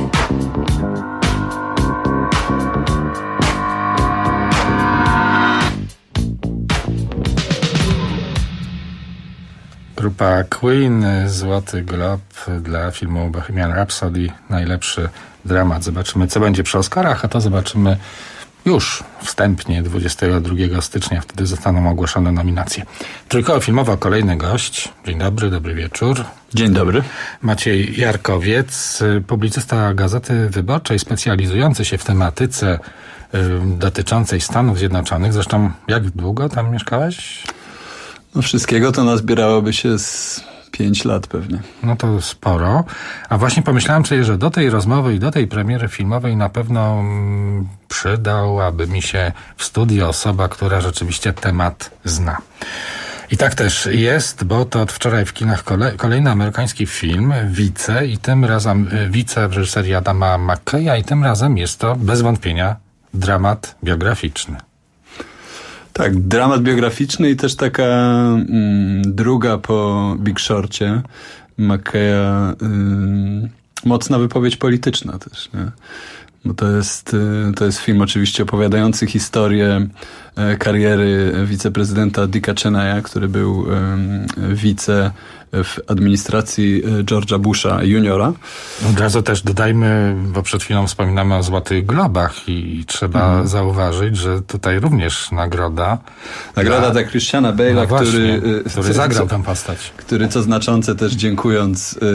Grupa Queen, Złoty Glob dla filmu Bohemian Rhapsody, najlepszy dramat. Zobaczymy, co będzie przy Oscarach, a to zobaczymy już wstępnie dwudziestego drugiego stycznia. Wtedy zostaną ogłoszone nominacje. Trójkoło filmowo kolejny gość. Dzień dobry, dobry wieczór. Dzień dobry. Maciej Jarkowiec, publicysta Gazety Wyborczej, specjalizujący się w tematyce y, dotyczącej Stanów Zjednoczonych. Zresztą jak długo tam mieszkałeś? No wszystkiego to nazbierałoby się z pięć lat pewnie. No to sporo. A właśnie pomyślałem sobie, że do tej rozmowy i do tej premiery filmowej na pewno mm, przydałaby mi się w studiu osoba, która rzeczywiście temat zna. I tak też jest, bo to od wczoraj w kinach kole, kolejny amerykański film, Vice, i tym razem Vice w reżyserii Adama McKeya, i tym razem jest to bez wątpienia dramat biograficzny. Tak, dramat biograficzny i też taka mm, druga po Big Shorcie McKeya, y, mocna wypowiedź polityczna też, nie? Bo to jest, y, to jest film oczywiście opowiadający historię y, kariery wiceprezydenta Dicka Cheneya, który był y, wice w administracji George'a Busha juniora. Od razu też dodajmy, bo przed chwilą wspominamy o Złotych Globach i trzeba mhm. zauważyć, że tutaj również nagroda. Nagroda dla, dla Christiana Bale'a, no właśnie, który, który zagrał tę postać. Który, co znaczące, też dziękując yy,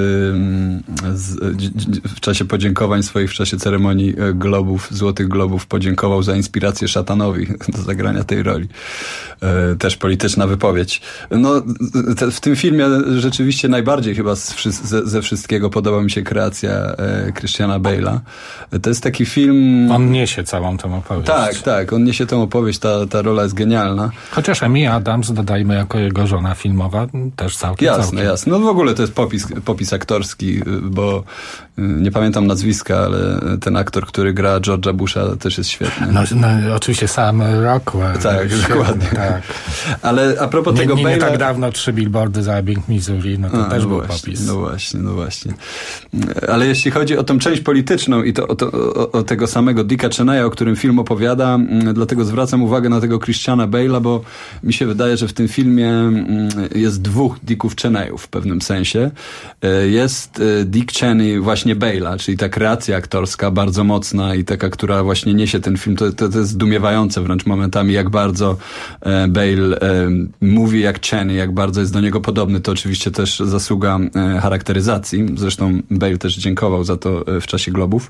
z, w czasie podziękowań swoich, w czasie ceremonii Globów, Złotych Globów, podziękował za inspirację szatanowi do zagrania tej roli. Yy, też polityczna wypowiedź. No, te, w tym filmie rzeczywiście najbardziej chyba z, ze, ze wszystkiego podoba mi się kreacja e, Christiana Bale'a. To jest taki film... On niesie całą tę opowieść. Tak, tak, on niesie tę opowieść, ta, ta rola jest genialna. Chociaż Amy Adams, dodajmy, jako jego żona filmowa, też całkiem Jasne, całkiem. jasne. No w ogóle to jest popis, popis aktorski, bo nie pamiętam nazwiska, ale ten aktor, który gra George'a Busha, też jest świetny. No, no oczywiście Sam Rockwell. Tak, świetny, dokładnie. Tak. Ale a propos nie, tego nie, Bale'a... nie tak dawno trzy billboardy za Ebbing, Missouri, no to a, też no był właśnie, popis. No właśnie, no właśnie. Ale jeśli chodzi o tą część polityczną i to, o, to, o, o tego samego Dicka Cheneya, o którym film opowiada, dlatego zwracam uwagę na tego Christiana Bale'a, bo mi się wydaje, że w tym filmie jest dwóch Dicków Cheneyów w pewnym sensie. Jest Dick Cheney właśnie Bale'a, czyli ta kreacja aktorska bardzo mocna i taka, która właśnie niesie ten film. To, to, to jest zdumiewające wręcz momentami, jak bardzo Bale mówi jak Cheney, jak bardzo jest do niego podobny. To oczywiście też zasługa charakteryzacji. Zresztą Bale też dziękował za to w czasie Globów.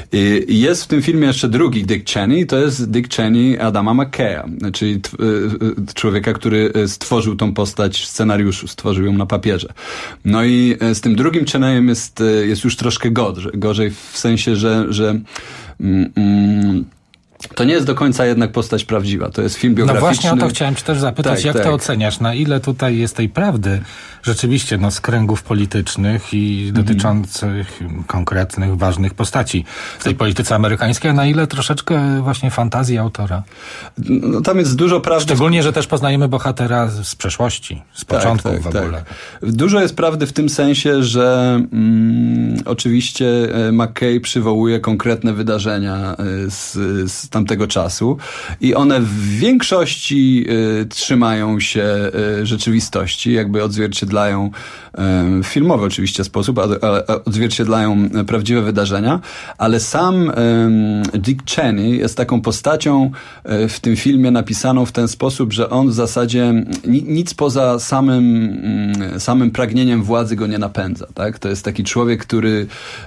I jest w tym filmie jeszcze drugi Dick Cheney, to jest Dick Cheney Adama McKeya, czyli t- człowieka, który stworzył tą postać w scenariuszu, stworzył ją na papierze. No i z tym drugim Cheneyem jest, jest już troszkę gorzej, gorzej w sensie, że, że mm, mm, to nie jest do końca jednak postać prawdziwa. To jest film biograficzny. No właśnie o to chciałem cię też zapytać, tak, jak tak. to oceniasz? Na ile tutaj jest tej prawdy rzeczywiście no, z kręgów politycznych i mhm. dotyczących konkretnych, ważnych postaci w tej polityce amerykańskiej, a na ile troszeczkę właśnie fantazji autora? No, tam jest dużo prawdy. Szczególnie, że też poznajemy bohatera z przeszłości, z początku tak, tak, w ogóle. Tak. Dużo jest prawdy w tym sensie, że mm, oczywiście McKay przywołuje konkretne wydarzenia z, z z tamtego czasu i one w większości y, trzymają się y, rzeczywistości, jakby odzwierciedlają y, filmowy oczywiście sposób, ale, ale odzwierciedlają prawdziwe wydarzenia, ale sam y, Dick Cheney jest taką postacią y, w tym filmie napisaną w ten sposób, że on w zasadzie ni, nic poza samym, y, samym pragnieniem władzy go nie napędza, tak? To jest taki człowiek, który,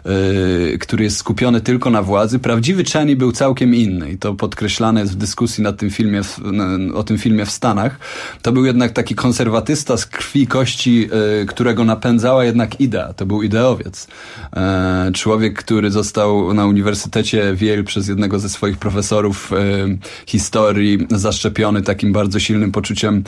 y, który jest skupiony tylko na władzy. Prawdziwy Cheney był całkiem inny i to podkreślane jest w dyskusji nad tym filmie, w, o tym filmie w Stanach. To był jednak taki konserwatysta z krwi i kości, y, którego napędzała jednak idea. To był ideowiec. Y, człowiek, który został na Uniwersytecie w Yale przez jednego ze swoich profesorów y, historii zaszczepiony takim bardzo silnym poczuciem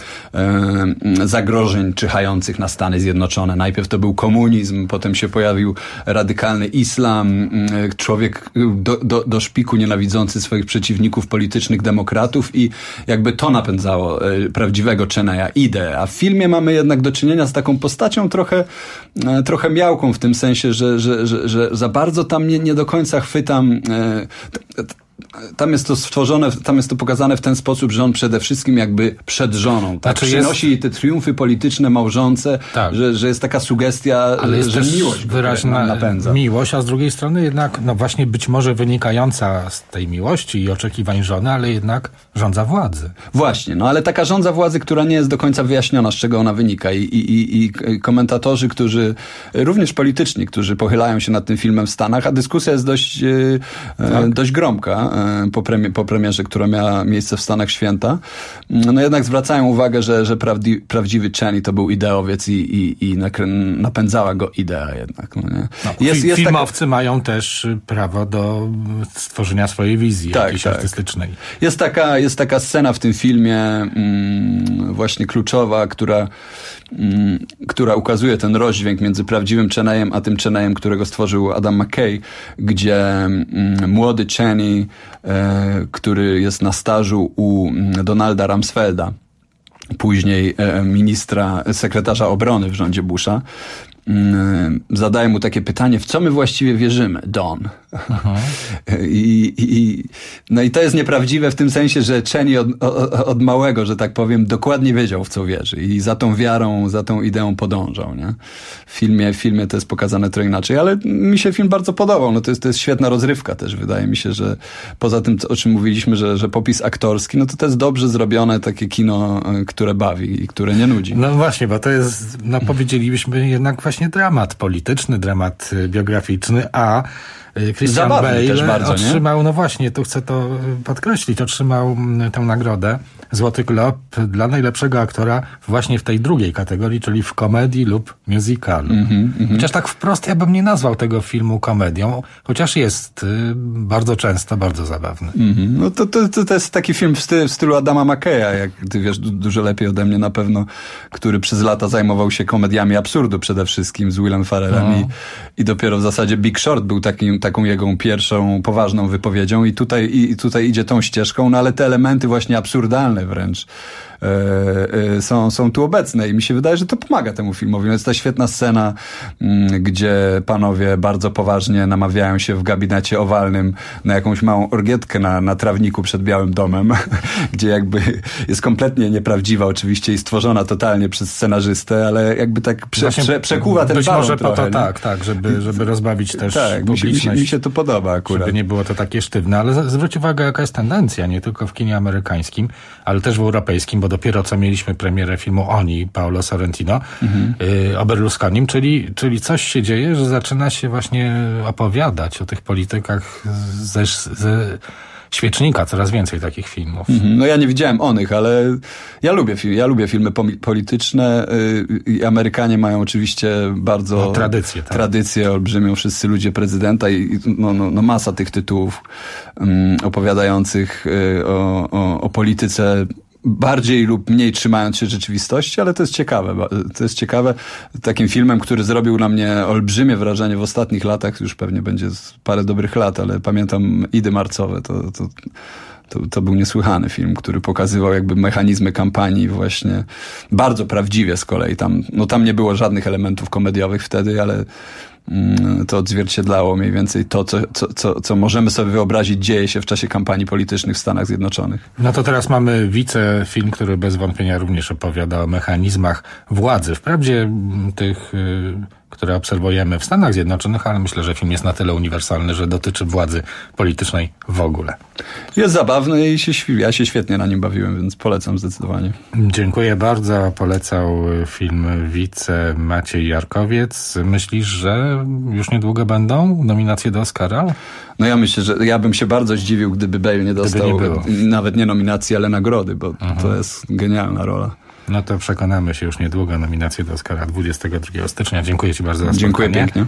y, zagrożeń czyhających na Stany Zjednoczone. Najpierw to był komunizm, potem się pojawił radykalny islam, człowiek do, do, do szpiku nienawidzący swoich przeciwników politycznych, demokratów i jakby to napędzało e, prawdziwego Cheneya, ideę. A w filmie mamy jednak do czynienia z taką postacią trochę, e, trochę miałką w tym sensie, że, że, że, że za bardzo tam nie, nie do końca chwytam e, t, t, Tam jest to stworzone, tam jest to pokazane w ten sposób, że on przede wszystkim jakby przed żoną, tak? Znaczy przynosi jest... te triumfy polityczne małżonce, tak. że, że jest taka sugestia, ale jest że też miłość wyraźna napędza. Miłość, a z drugiej strony jednak, no właśnie być może wynikająca z tej miłości i oczekiwań żony, ale jednak żądza władzy. Właśnie, no ale taka żądza władzy, która nie jest do końca wyjaśniona, z czego ona wynika i, i, i, i komentatorzy, którzy, również polityczni, którzy pochylają się nad tym filmem w Stanach, a dyskusja jest dość, tak. dość gromka, Po, premie, po premierze, która miała miejsce w Stanach Święta, no jednak zwracają uwagę, że, że prawdi, prawdziwy Cheney to był ideowiec i, i, i napędzała go idea jednak. No nie? No, jest, jest filmowcy taka... mają też prawo do stworzenia swojej wizji tak, jakiejś tak. artystycznej. Jest taka, jest taka scena w tym filmie mm, właśnie kluczowa, która mm, która ukazuje ten rozdźwięk między prawdziwym Cheneyem a tym Cheneyem, którego stworzył Adam McKay, gdzie mm, młody Cheney, e, który jest na stażu u Donalda Rumsfelda, później e, ministra, sekretarza obrony w rządzie Busha, zadaję mu takie pytanie, w co my właściwie wierzymy, Don? I, i, no i to jest nieprawdziwe w tym sensie, że Cheney od, od, od małego, że tak powiem, dokładnie wiedział, w co wierzy i za tą wiarą, za tą ideą podążał, nie? W filmie, w filmie to jest pokazane trochę inaczej, ale mi się film bardzo podobał. No to jest, to jest świetna rozrywka też. Wydaje mi się, że poza tym, o czym mówiliśmy, że, że popis aktorski, no to to jest dobrze zrobione takie kino, które bawi i które nie nudzi. No właśnie, bo to jest, no powiedzielibyśmy jednak właśnie właśnie dramat polityczny, dramat biograficzny, a Christian Bale też bardzo, otrzymał, nie? No właśnie, tu chcę to podkreślić, otrzymał tę nagrodę Złoty Glob dla najlepszego aktora właśnie w tej drugiej kategorii, czyli w komedii lub musicalu. Mm-hmm, mm-hmm. Chociaż tak wprost ja bym nie nazwał tego filmu komedią, chociaż jest y, bardzo często bardzo zabawny. Mm-hmm. No to, to, to jest taki film w stylu, w stylu Adama McKaya, jak ty wiesz dużo lepiej ode mnie na pewno, który przez lata zajmował się komediami absurdu przede wszystkim z Willem Ferrellem no. i, i dopiero w zasadzie Big Short był takim, taką jego pierwszą poważną wypowiedzią i tutaj, i tutaj idzie tą ścieżką, no ale te elementy właśnie absurdalne wręcz Yy, yy, są, są tu obecne i mi się wydaje, że to pomaga temu filmowi. Jest ta świetna scena, yy, gdzie panowie bardzo poważnie namawiają się w gabinecie owalnym na jakąś małą orgietkę na, na trawniku przed Białym Domem, gdzie jakby jest kompletnie nieprawdziwa oczywiście i stworzona totalnie przez scenarzystę, ale jakby tak prze, prze, przekuwa ten być balon może trochę, po to, tak, tak, żeby, żeby rozbawić też tak, publiczność. Mi się, mi się to podoba akurat. Żeby nie było to takie sztywne, ale zwróć uwagę, jaka jest tendencja, nie tylko w kinie amerykańskim, ale też w europejskim, bo dopiero co mieliśmy premierę filmu Oni, Paolo Sorrentino, mhm. y, o Berlusconim, czyli, czyli coś się dzieje, że zaczyna się właśnie opowiadać o tych politykach ze, ze świecznika, coraz więcej takich filmów. Mhm. No ja nie widziałem onych, ale ja lubię, film, ja lubię filmy polityczne i yy, Amerykanie mają oczywiście bardzo no, tradycję, tak. tradycję olbrzymią, wszyscy ludzie prezydenta i no, no, no masa tych tytułów um, opowiadających yy, o, o, o polityce bardziej lub mniej trzymając się rzeczywistości, ale to jest ciekawe. To jest ciekawe. Takim filmem, który zrobił na mnie olbrzymie wrażenie w ostatnich latach, już pewnie będzie parę dobrych lat, ale pamiętam Idy Marcowe. To, to, to, to był niesłychany film, który pokazywał jakby mechanizmy kampanii właśnie bardzo prawdziwie z kolei. Tam, no tam nie było żadnych elementów komediowych wtedy, ale to odzwierciedlało mniej więcej to, co, co, co, co możemy sobie wyobrazić dzieje się w czasie kampanii politycznych w Stanach Zjednoczonych. No to teraz mamy wicefilm, który bez wątpienia również opowiada o mechanizmach władzy. Wprawdzie tych, które obserwujemy w Stanach Zjednoczonych, ale myślę, że film jest na tyle uniwersalny, że dotyczy władzy politycznej w ogóle. Jest zabawny i się, ja się świetnie na nim bawiłem, więc polecam zdecydowanie. Dziękuję bardzo. Polecał film wice Maciej Jarkowiec. Myślisz, że już niedługo będą nominacje do Oscara? No ja myślę, że ja bym się bardzo zdziwił, gdyby Bale nie dostał nie nawet nie nominacji, ale nagrody, bo mhm. to jest genialna rola. No to przekonamy się już niedługo. Nominacje do Oscara dwudziestego drugiego stycznia. Dziękuję Ci bardzo za spotkanie. Dziękuję pięknie.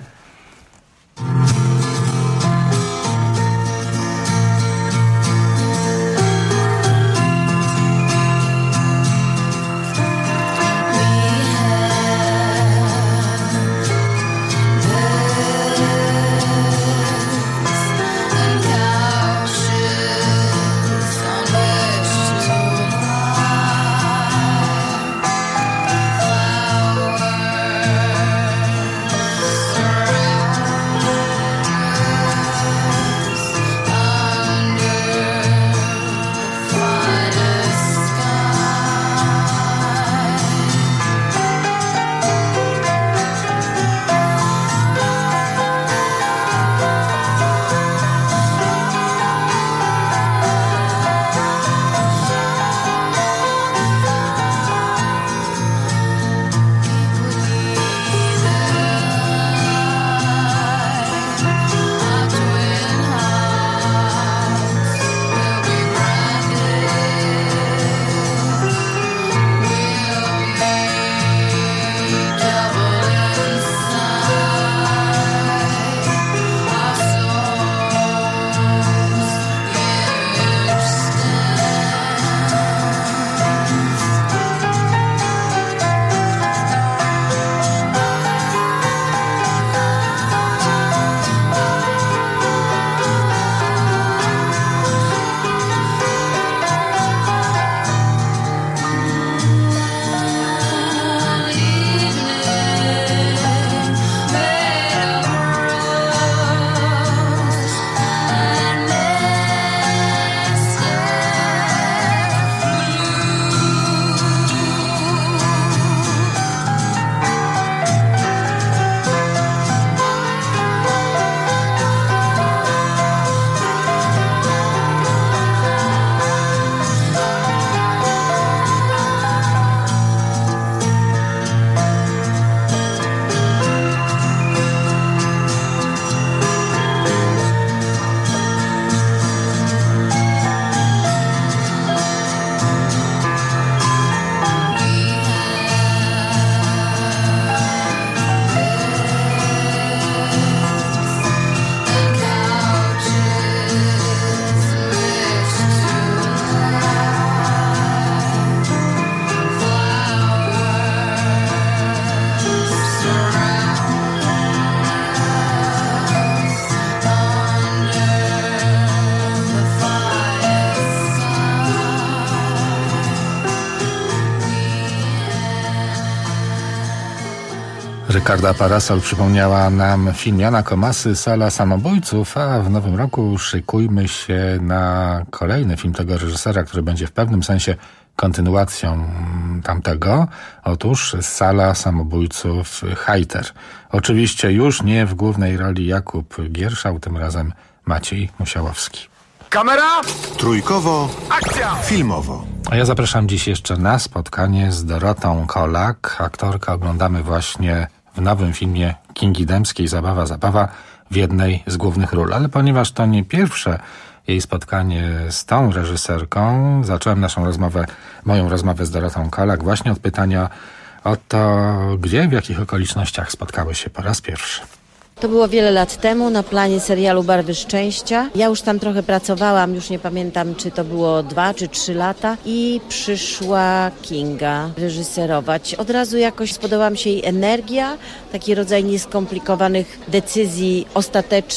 Ricarda Parasol przypomniała nam film Jana Komasy Sala Samobójców, a w nowym roku szykujmy się na kolejny film tego reżysera, który będzie w pewnym sensie kontynuacją tamtego. Otóż Sala Samobójców Hajter. Oczywiście już nie w głównej roli Jakub Gierszał, tym razem Maciej Musiałowski. Kamera! Trójkowo, akcja! Filmowo. A ja zapraszam dziś jeszcze na spotkanie z Dorotą Kolak. Aktorkę oglądamy właśnie w nowym filmie Kingi Dębskiej Zabawa, Zabawa w jednej z głównych ról. Ale ponieważ to nie pierwsze jej spotkanie z tą reżyserką, zacząłem naszą rozmowę, moją rozmowę z Dorotą Kolak właśnie od pytania o to, gdzie, w jakich okolicznościach spotkały się po raz pierwszy. To było wiele lat temu na planie serialu Barwy Szczęścia. Ja już tam trochę pracowałam, już nie pamiętam, czy to było dwa czy trzy lata i przyszła Kinga reżyserować. Od razu jakoś spodobała mi się jej energia, taki rodzaj nieskomplikowanych decyzji ostatecznych.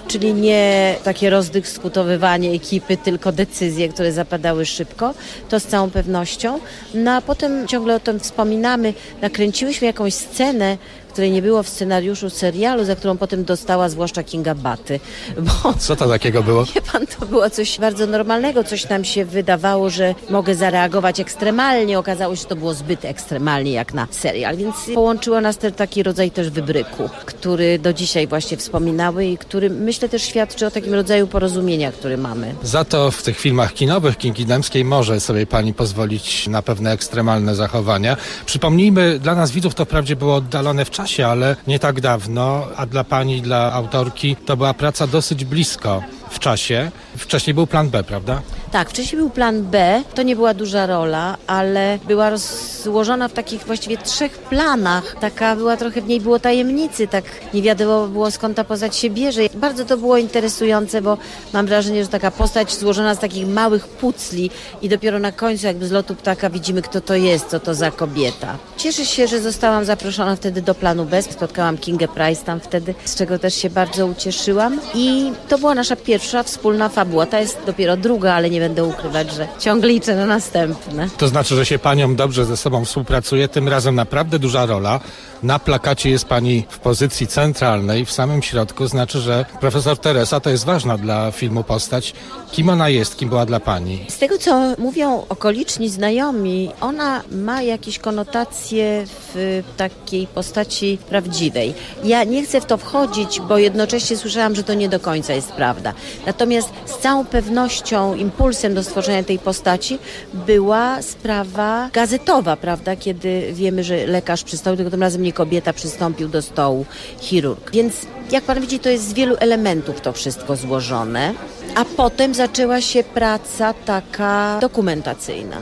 czyli nie takie rozdyskutowywanie ekipy, tylko decyzje, które zapadały szybko, to z całą pewnością. No a potem ciągle o tym wspominamy, nakręciłyśmy jakąś scenę, której nie było w scenariuszu serialu, za którą potem dostała zwłaszcza Kinga baty. Bo, co to takiego było? Wie pan, to było coś bardzo normalnego, coś nam się wydawało, że mogę zareagować ekstremalnie, okazało się, że to było zbyt ekstremalnie jak na serial, więc połączyło nas ten taki rodzaj też wybryku, który do dzisiaj właśnie wspominały i który myślę też świadczy o takim rodzaju porozumienia, który mamy. Za to w tych filmach kinowych Kingi Dębskiej może sobie pani pozwolić na pewne ekstremalne zachowania. Przypomnijmy, dla nas widzów to wprawdzie było oddalone w czasie, ale nie tak dawno, a dla pani, dla autorki to była praca dosyć blisko w czasie. Wcześniej był plan B, prawda? Tak, wcześniej był plan B, to nie była duża rola, ale była rozłożona w takich właściwie trzech planach. Taka była trochę, w niej było tajemnicy, tak nie wiadomo było skąd ta postać się bierze. Bardzo to było interesujące, bo mam wrażenie, że taka postać złożona z takich małych pucli i dopiero na końcu jakby z lotu ptaka widzimy, kto to jest, co to za kobieta. Cieszę się, że zostałam zaproszona wtedy do planu B, spotkałam Kingę Price tam wtedy, z czego też się bardzo ucieszyłam i to była nasza pierwsza wspólna fabuła. Ta jest dopiero druga, ale nie będę ukrywać, że ciągle liczę na następne. To znaczy, że się paniom dobrze ze sobą współpracuje, tym razem naprawdę duża rola. Na plakacie jest pani w pozycji centralnej, w samym środku, znaczy, że profesor Teresa to jest ważna dla filmu postać. Kim ona jest, kim była dla pani? Z tego, co mówią okoliczni znajomi, ona ma jakieś konotacje w takiej postaci prawdziwej. Ja nie chcę w to wchodzić, bo jednocześnie słyszałam, że to nie do końca jest prawda. Natomiast z całą pewnością impulsem do stworzenia tej postaci była sprawa gazetowa, prawda, kiedy wiemy, że lekarz przystąpił, tylko tym razem nie kobieta, przystąpił do stołu chirurg. Więc jak pan widzi, to jest z wielu elementów to wszystko złożone, a potem zaczęła się praca taka dokumentacyjna,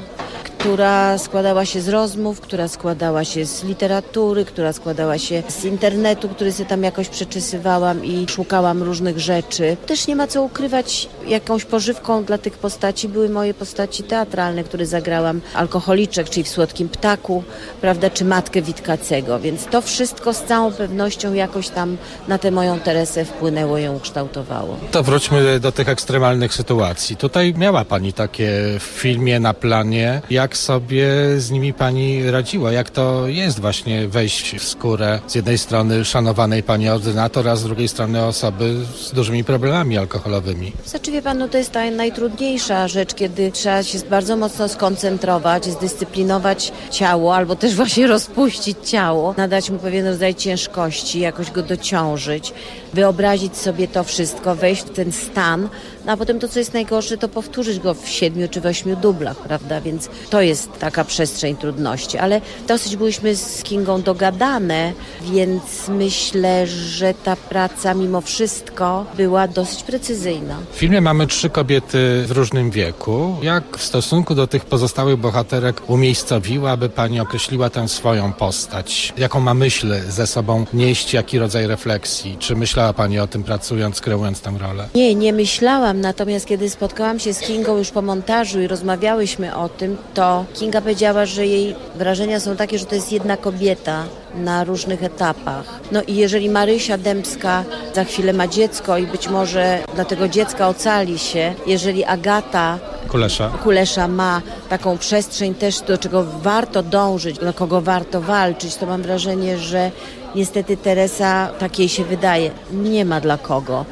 która składała się z rozmów, która składała się z literatury, która składała się z internetu, który sobie tam jakoś przeczesywałam i szukałam różnych rzeczy. Też nie ma co ukrywać, jakąś pożywką dla tych postaci były moje postaci teatralne, które zagrałam. Alkoholiczek, czyli w Słodkim Ptaku, prawda, czy Matkę Witkacego. Więc to wszystko z całą pewnością jakoś tam na tę moją Teresę wpłynęło, ją ukształtowało. To wróćmy do tych ekstremalnych sytuacji. Tutaj miała pani takie w filmie, na planie. Jak sobie z nimi pani radziła? Jak to jest właśnie wejść w skórę z jednej strony szanowanej pani ordynator, a z drugiej strony osoby z dużymi problemami alkoholowymi? Znaczy, wie pan, no to jest ta najtrudniejsza rzecz, kiedy trzeba się bardzo mocno skoncentrować, zdyscyplinować ciało, albo też właśnie rozpuścić ciało, nadać mu pewien rodzaj ciężkości, jakoś go dociążyć, wyobrazić sobie to wszystko, wejść w ten stan, no a potem to, co jest najgorsze, to powtórzyć go w siedmiu czy w ośmiu dublach, prawda? Więc to jest taka przestrzeń trudności, ale dosyć byłyśmy z Kingą dogadane, więc myślę, że ta praca mimo wszystko była dosyć precyzyjna. W filmie mamy trzy kobiety w różnym wieku. Jak w stosunku do tych pozostałych bohaterek umiejscowiła, aby pani określiła tę swoją postać? Jaką ma myśl ze sobą nieść, jaki rodzaj refleksji? Czy myślała pani o tym, pracując, kreując tę rolę? Nie, nie myślałam, natomiast kiedy spotkałam się z Kingą już po montażu i rozmawiałyśmy o tym, to Kinga powiedziała, że jej wrażenia są takie, że to jest jedna kobieta na różnych etapach. No i jeżeli Marysia Dębska za chwilę ma dziecko i być może dla tego dziecka ocali się, jeżeli Agata Kulesza. Kulesza ma taką przestrzeń też, do czego warto dążyć, dla kogo warto walczyć, to mam wrażenie, że niestety Teresa, tak jej się wydaje, nie ma dla kogo,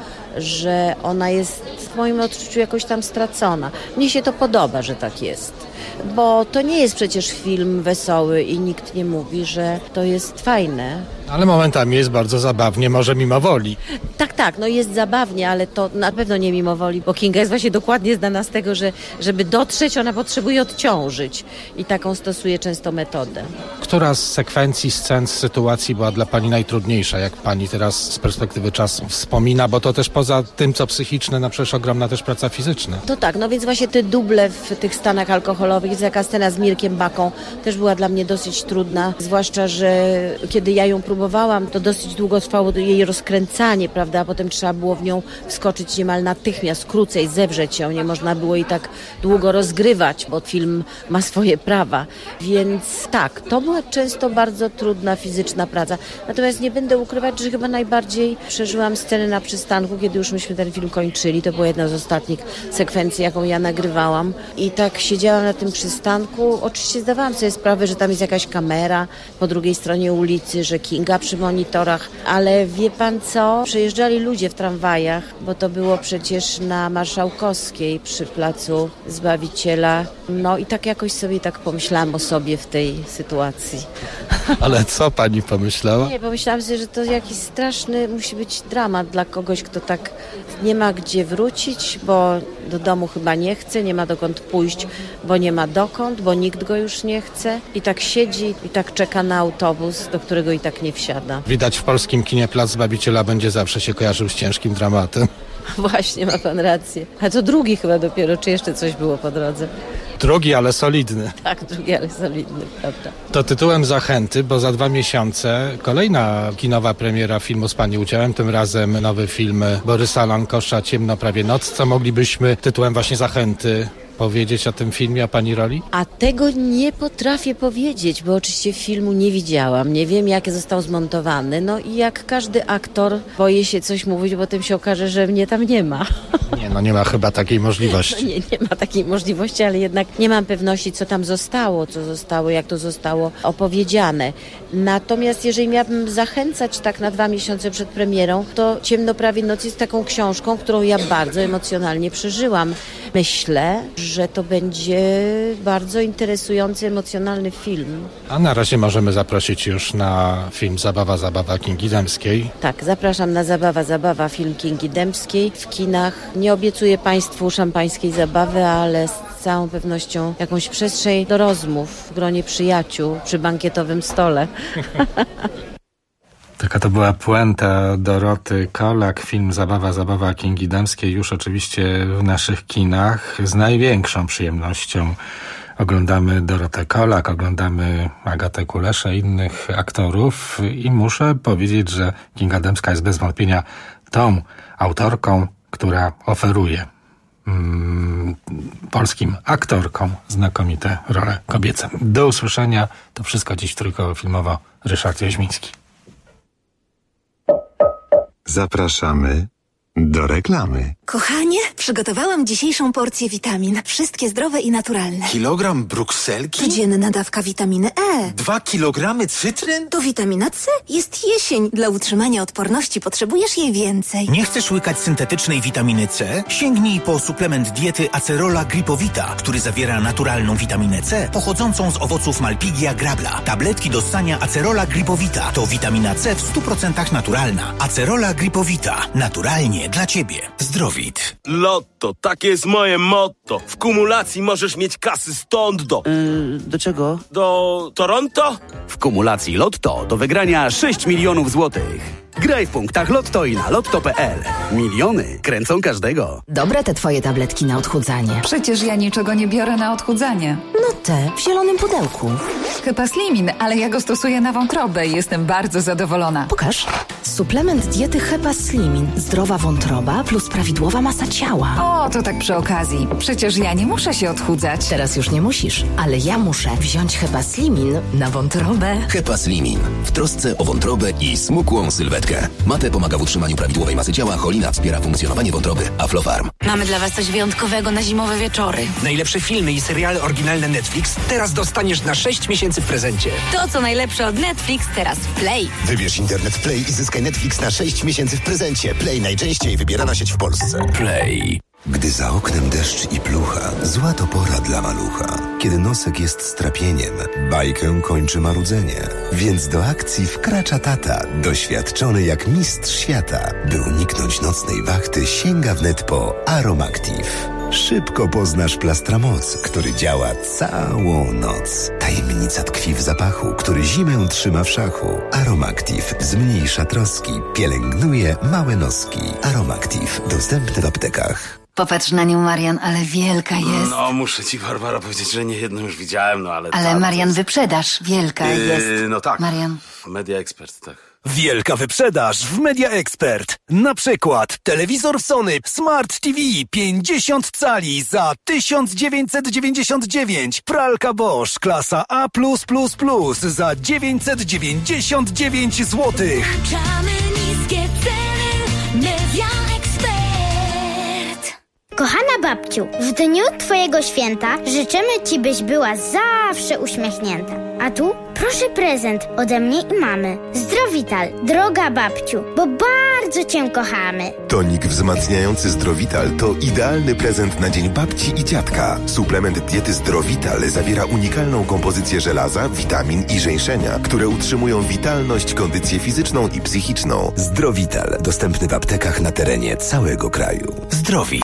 że ona jest w moim odczuciu jakoś tam stracona. Mnie się to podoba, że tak jest. Bo to nie jest przecież film wesoły i nikt nie mówi, że to jest fajne. Ale momentami jest bardzo zabawnie, może mimo woli. Tak, tak, no jest zabawnie, ale to na pewno nie mimo woli, bo Kinga jest właśnie dokładnie znana z tego, że żeby dotrzeć, ona potrzebuje odciążyć i taką stosuje często metodę. Która z sekwencji, scen, z sytuacji była dla pani najtrudniejsza, jak pani teraz z perspektywy czasu wspomina, bo to też poza tym, co psychiczne, no przecież ogromna też praca fizyczna. To tak, no więc właśnie te duble w tych stanach alkoholowych, jest taka scena z Mirkiem Baką, też była dla mnie dosyć trudna, zwłaszcza, że kiedy ja ją próbowałam, to dosyć długo trwało jej rozkręcanie, prawda, a potem trzeba było w nią wskoczyć niemal natychmiast, krócej, zewrzeć ją, nie można było jej tak długo rozgrywać, bo film ma swoje prawa, więc tak, to była często bardzo trudna fizyczna praca, natomiast nie będę ukrywać, że chyba najbardziej przeżyłam scenę na przystanku, kiedy już myśmy ten film kończyli, to była jedna z ostatnich sekwencji, jaką ja nagrywałam i tak siedziałam na tym przystanku, oczywiście zdawałam sobie sprawę, że tam jest jakaś kamera po drugiej stronie ulicy, że Kinga przy monitorach, ale wie pan co, przejeżdżali ludzie w tramwajach, bo to było przecież na Marszałkowskiej przy Placu Zbawiciela, no i tak jakoś sobie tak pomyślałam o sobie w tej sytuacji. Ale co pani pomyślała? Nie, pomyślałam sobie, że to jakiś straszny musi być dramat dla kogoś, kto tak nie ma gdzie wrócić, bo do domu chyba nie chce, nie ma dokąd pójść, bo nie ma dokąd, bo nikt go już nie chce i tak siedzi i tak czeka na autobus, do którego i tak nie wsiada. Widać, w polskim kinie Plac Zbawiciela będzie zawsze się kojarzył z ciężkim dramatem. Właśnie, ma pan rację. A to drugi chyba dopiero, czy jeszcze coś było po drodze? Drugi, ale solidny. Tak, drugi, ale solidny, prawda. To tytułem zachęty, bo za dwa miesiące kolejna kinowa premiera filmu z pani udziałem, tym razem nowy film Borysa Lankosza Ciemno prawie noc. Co moglibyśmy tytułem właśnie zachęty powiedzieć o tym filmie, o pani roli? A tego nie potrafię powiedzieć, bo oczywiście filmu nie widziałam. Nie wiem, jak został zmontowany. No i jak każdy aktor boję się coś mówić, bo potem się okaże, że mnie tam nie ma. Nie, no nie ma chyba takiej możliwości. No nie, nie ma takiej możliwości, ale jednak nie mam pewności, co tam zostało, co zostało, jak to zostało opowiedziane. Natomiast jeżeli miałabym zachęcać tak na dwa miesiące przed premierą, to Ciemno prawie noc jest taką książką, którą ja bardzo emocjonalnie przeżyłam. Myślę, że to będzie bardzo interesujący, emocjonalny film. A na razie możemy zaprosić już na film Zabawa, Zabawa Kingi Dębskiej. Tak, zapraszam na Zabawa, Zabawa, film Kingi Dębskiej w kinach. Nie obiecuję państwu szampańskiej zabawy, ale z całą pewnością jakąś przestrzeń do rozmów w gronie przyjaciół przy bankietowym stole. Taka to była puenta Doroty Kolak, film Zabawa, Zabawa Kingi Dębskiej, już oczywiście w naszych kinach. Z największą przyjemnością oglądamy Dorotę Kolak, oglądamy Agatę Kuleszę, innych aktorów i muszę powiedzieć, że Kinga Dębska jest bez wątpienia tą autorką, która oferuje mm, polskim aktorkom znakomite role kobiece. Do usłyszenia. To wszystko dziś trójkowo filmowo. Ryszard Jaźmiński. Zapraszamy do reklamy. Kochanie, przygotowałam dzisiejszą porcję witamin. Wszystkie zdrowe i naturalne. Kilogram brukselki? Codzienna dawka witaminy E. Dwa kilogramy cytryn? To witamina C. Jest jesień. Dla utrzymania odporności potrzebujesz jej więcej. Nie chcesz łykać syntetycznej witaminy C? Sięgnij po suplement diety Acerola Gripowita, który zawiera naturalną witaminę C pochodzącą z owoców Malpighia grabla. Tabletki do ssania Acerola Gripowita to witamina C w stu procentach naturalna. Acerola Gripowita. Naturalnie dla Ciebie. Zdrowit. Lotto, takie jest moje motto. W kumulacji możesz mieć kasy stąd do... Yy, do czego? Do Toronto? W kumulacji Lotto do wygrania sześć milionów złotych. Graj w punktach Lotto i na lotto kropka p l. Miliony kręcą każdego. Dobre te twoje tabletki na odchudzanie. Przecież ja niczego nie biorę na odchudzanie. No te, w zielonym pudełku. Hepaslimin, ale ja go stosuję na wątrobę i jestem bardzo zadowolona. Pokaż. Suplement diety Hepaslimin. Zdrowa wątroba plus prawidłowa masa ciała. O, to tak przy okazji. Przecież ja nie muszę się odchudzać. Teraz już nie musisz, ale ja muszę wziąć Hepaslimin na wątrobę. Hepaslimin. W trosce o wątrobę i smukłą sylwetkę. Mate pomaga w utrzymaniu prawidłowej masy ciała, cholina wspiera funkcjonowanie wątroby. Aflofarm. Mamy dla was coś wyjątkowego na zimowe wieczory. Najlepsze filmy i seriale oryginalne Netflix teraz dostaniesz na sześć miesięcy w prezencie. To, co najlepsze od Netflix, teraz w Play. Wybierz internet Play i zyskaj Netflix na sześć miesięcy w prezencie. Play najczęściej wybierana sieć w Polsce. Play. Gdy za oknem deszcz i plucha, zła to pora dla malucha. Kiedy nosek jest strapieniem, bajkę kończy marudzenie. Więc do akcji wkracza tata, doświadczony jak mistrz świata. By uniknąć nocnej wachty, sięga wnet po Aromactive. Szybko poznasz Plastramoc, który działa całą noc. Tajemnica tkwi w zapachu, który zimę trzyma w szachu. Aromactive zmniejsza troski, pielęgnuje małe noski. Aromactive dostępny w aptekach. Popatrz na nią, Marian, ale wielka jest. No, muszę ci, Barbara, powiedzieć, że nie jedną już widziałem, no ale... Ale ta, Marian, jest... wyprzedaż, wielka yy, jest. No tak. Marian. Media Expert, tak. Wielka wyprzedaż w Media Expert. Na przykład telewizor Sony Smart T V pięćdziesiąt cali za tysiąc dziewięćset dziewięćdziesiąt dziewięć. Pralka Bosch klasa A plus plus plus za dziewięćset dziewięćdziesiąt dziewięć złotych. Niskie ceny, Media Expert. Kochana babciu, w dniu twojego święta życzymy ci, byś była zawsze uśmiechnięta. A tu proszę prezent ode mnie i mamy. Zdrowital, droga babciu, bo bardzo cię kochamy. Tonik wzmacniający Zdrowital to idealny prezent na dzień babci i dziadka. Suplement diety Zdrowital zawiera unikalną kompozycję żelaza, witamin i żeńszenia, które utrzymują witalność, kondycję fizyczną i psychiczną. Zdrowital. Dostępny w aptekach na terenie całego kraju. Zdrowi.